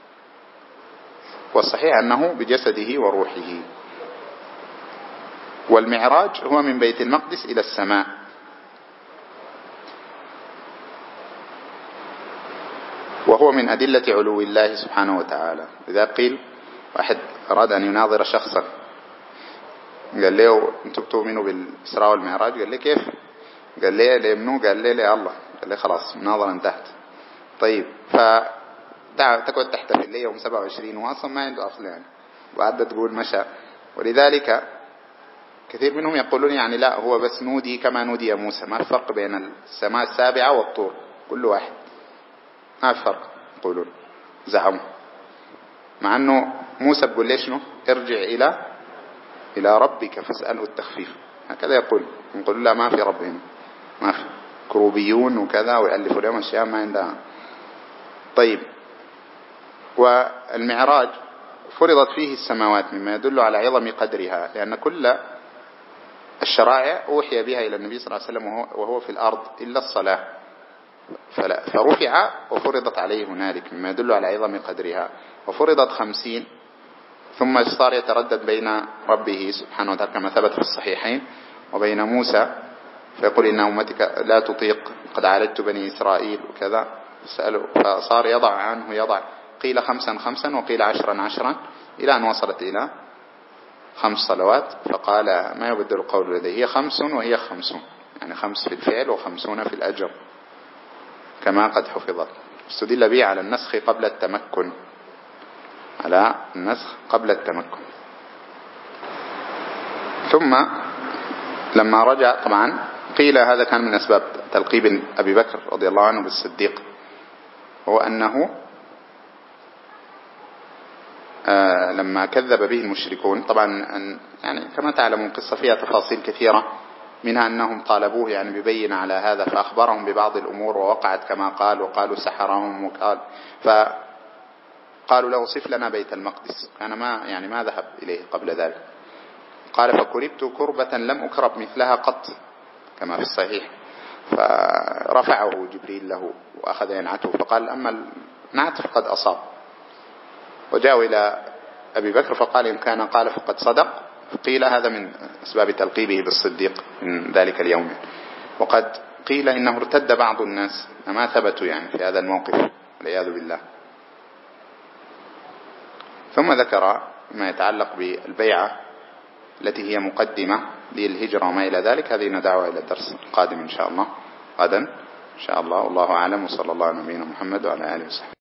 والصحيح أنه بجسده وروحه. والمعراج هو من بيت المقدس إلى السماء، وهو من أدلة علو الله سبحانه وتعالى. إذا قيل واحد أراد أن يناظر شخصا قال له أنتم تؤمنوا بالإسراء والمعراج؟ قال له كيف؟ قال له ليمنو؟ قال له الله. قال له خلاص مناظرة انتهت. طيب فتقعد تحتفل لي يوم 27 وأصلا ما عنده أصل يعني، وعدت تقول مشى. ولذلك كثير منهم يقولون يعني لا، هو بس نودي كما نودي موسى، ما فرق بين السماء السابعة والطور، كل واحد ما فرق، يقولون زعموا، مع أنه موسى بيقول ليش شنو؟ ارجع إلى ربك فاسأله التخفيف، هكذا يقول لا ما في رب هنا، ما في، كروبيون وكذا ويألفوا اليوم أشياء ما عندها. طيب، والمعراج فرضت فيه السماوات مما يدل على عظم قدرها، لأن كل الشرائع أوحي بها إلى النبي صلى الله عليه وسلم وهو في الأرض إلا الصلاة، فرفع وفرضت عليه هنالك مما يدل على عظم قدرها، وفرضت 50 ثم صار يتردد بين ربه سبحانه وتعالى كما ثبت في الصحيحين وبين موسى، فيقول إن أمتك لا تطيق، قد عالجت بني إسرائيل وكذا، فصار يضع عنه، يضع قيل 5 5 وقيل 10 10 إلى أن وصلت إلى 5 صلوات، فقال ما يبدل القول لديه، هي 5 وهي 50، يعني 5 في الفعل و50 في الأجر كما قد حفظت. استدل به على النسخ قبل التمكن، على النسخ قبل التمكن. ثم لما رجع، طبعا قيل هذا كان من أسباب تلقيب أبي بكر رضي الله عنه بالصديق، هو أنه لما كذب به المشركون، طبعا يعني كما تعلمون قصة فيها تفاصيل كثيرة، منها أنهم طالبوه يعني ببين على هذا، فأخبرهم ببعض الأمور ووقعت كما قال، وقالوا سحرهم، وقال فقالوا له صف لنا بيت المقدس، أنا ما ذهب إليه قبل ذلك. قال فكربت كربة لم أكرب مثلها قط كما في الصحيح، فرفعه جبريل له وأخذ ينعته، فقال أما النعت فقد أصاب، وجاءوا إلى أبي بكر فقال إن كان قال فقد صدق، قيل هذا من أسباب تلقيبه بالصديق من ذلك اليوم. وقد قيل إنه ارتد بعض الناس ما ثبتوا يعني في هذا الموقف والعياذ بالله. ثم ذكر ما يتعلق بالبيعة التي هي مقدمة للهجرة وما إلى ذلك، هذه ندعوها إلى الدرس القادم إن شاء الله غدا إن شاء الله. والله أعلم، وصلى الله على نبينا محمد وعلى آله وصحبه.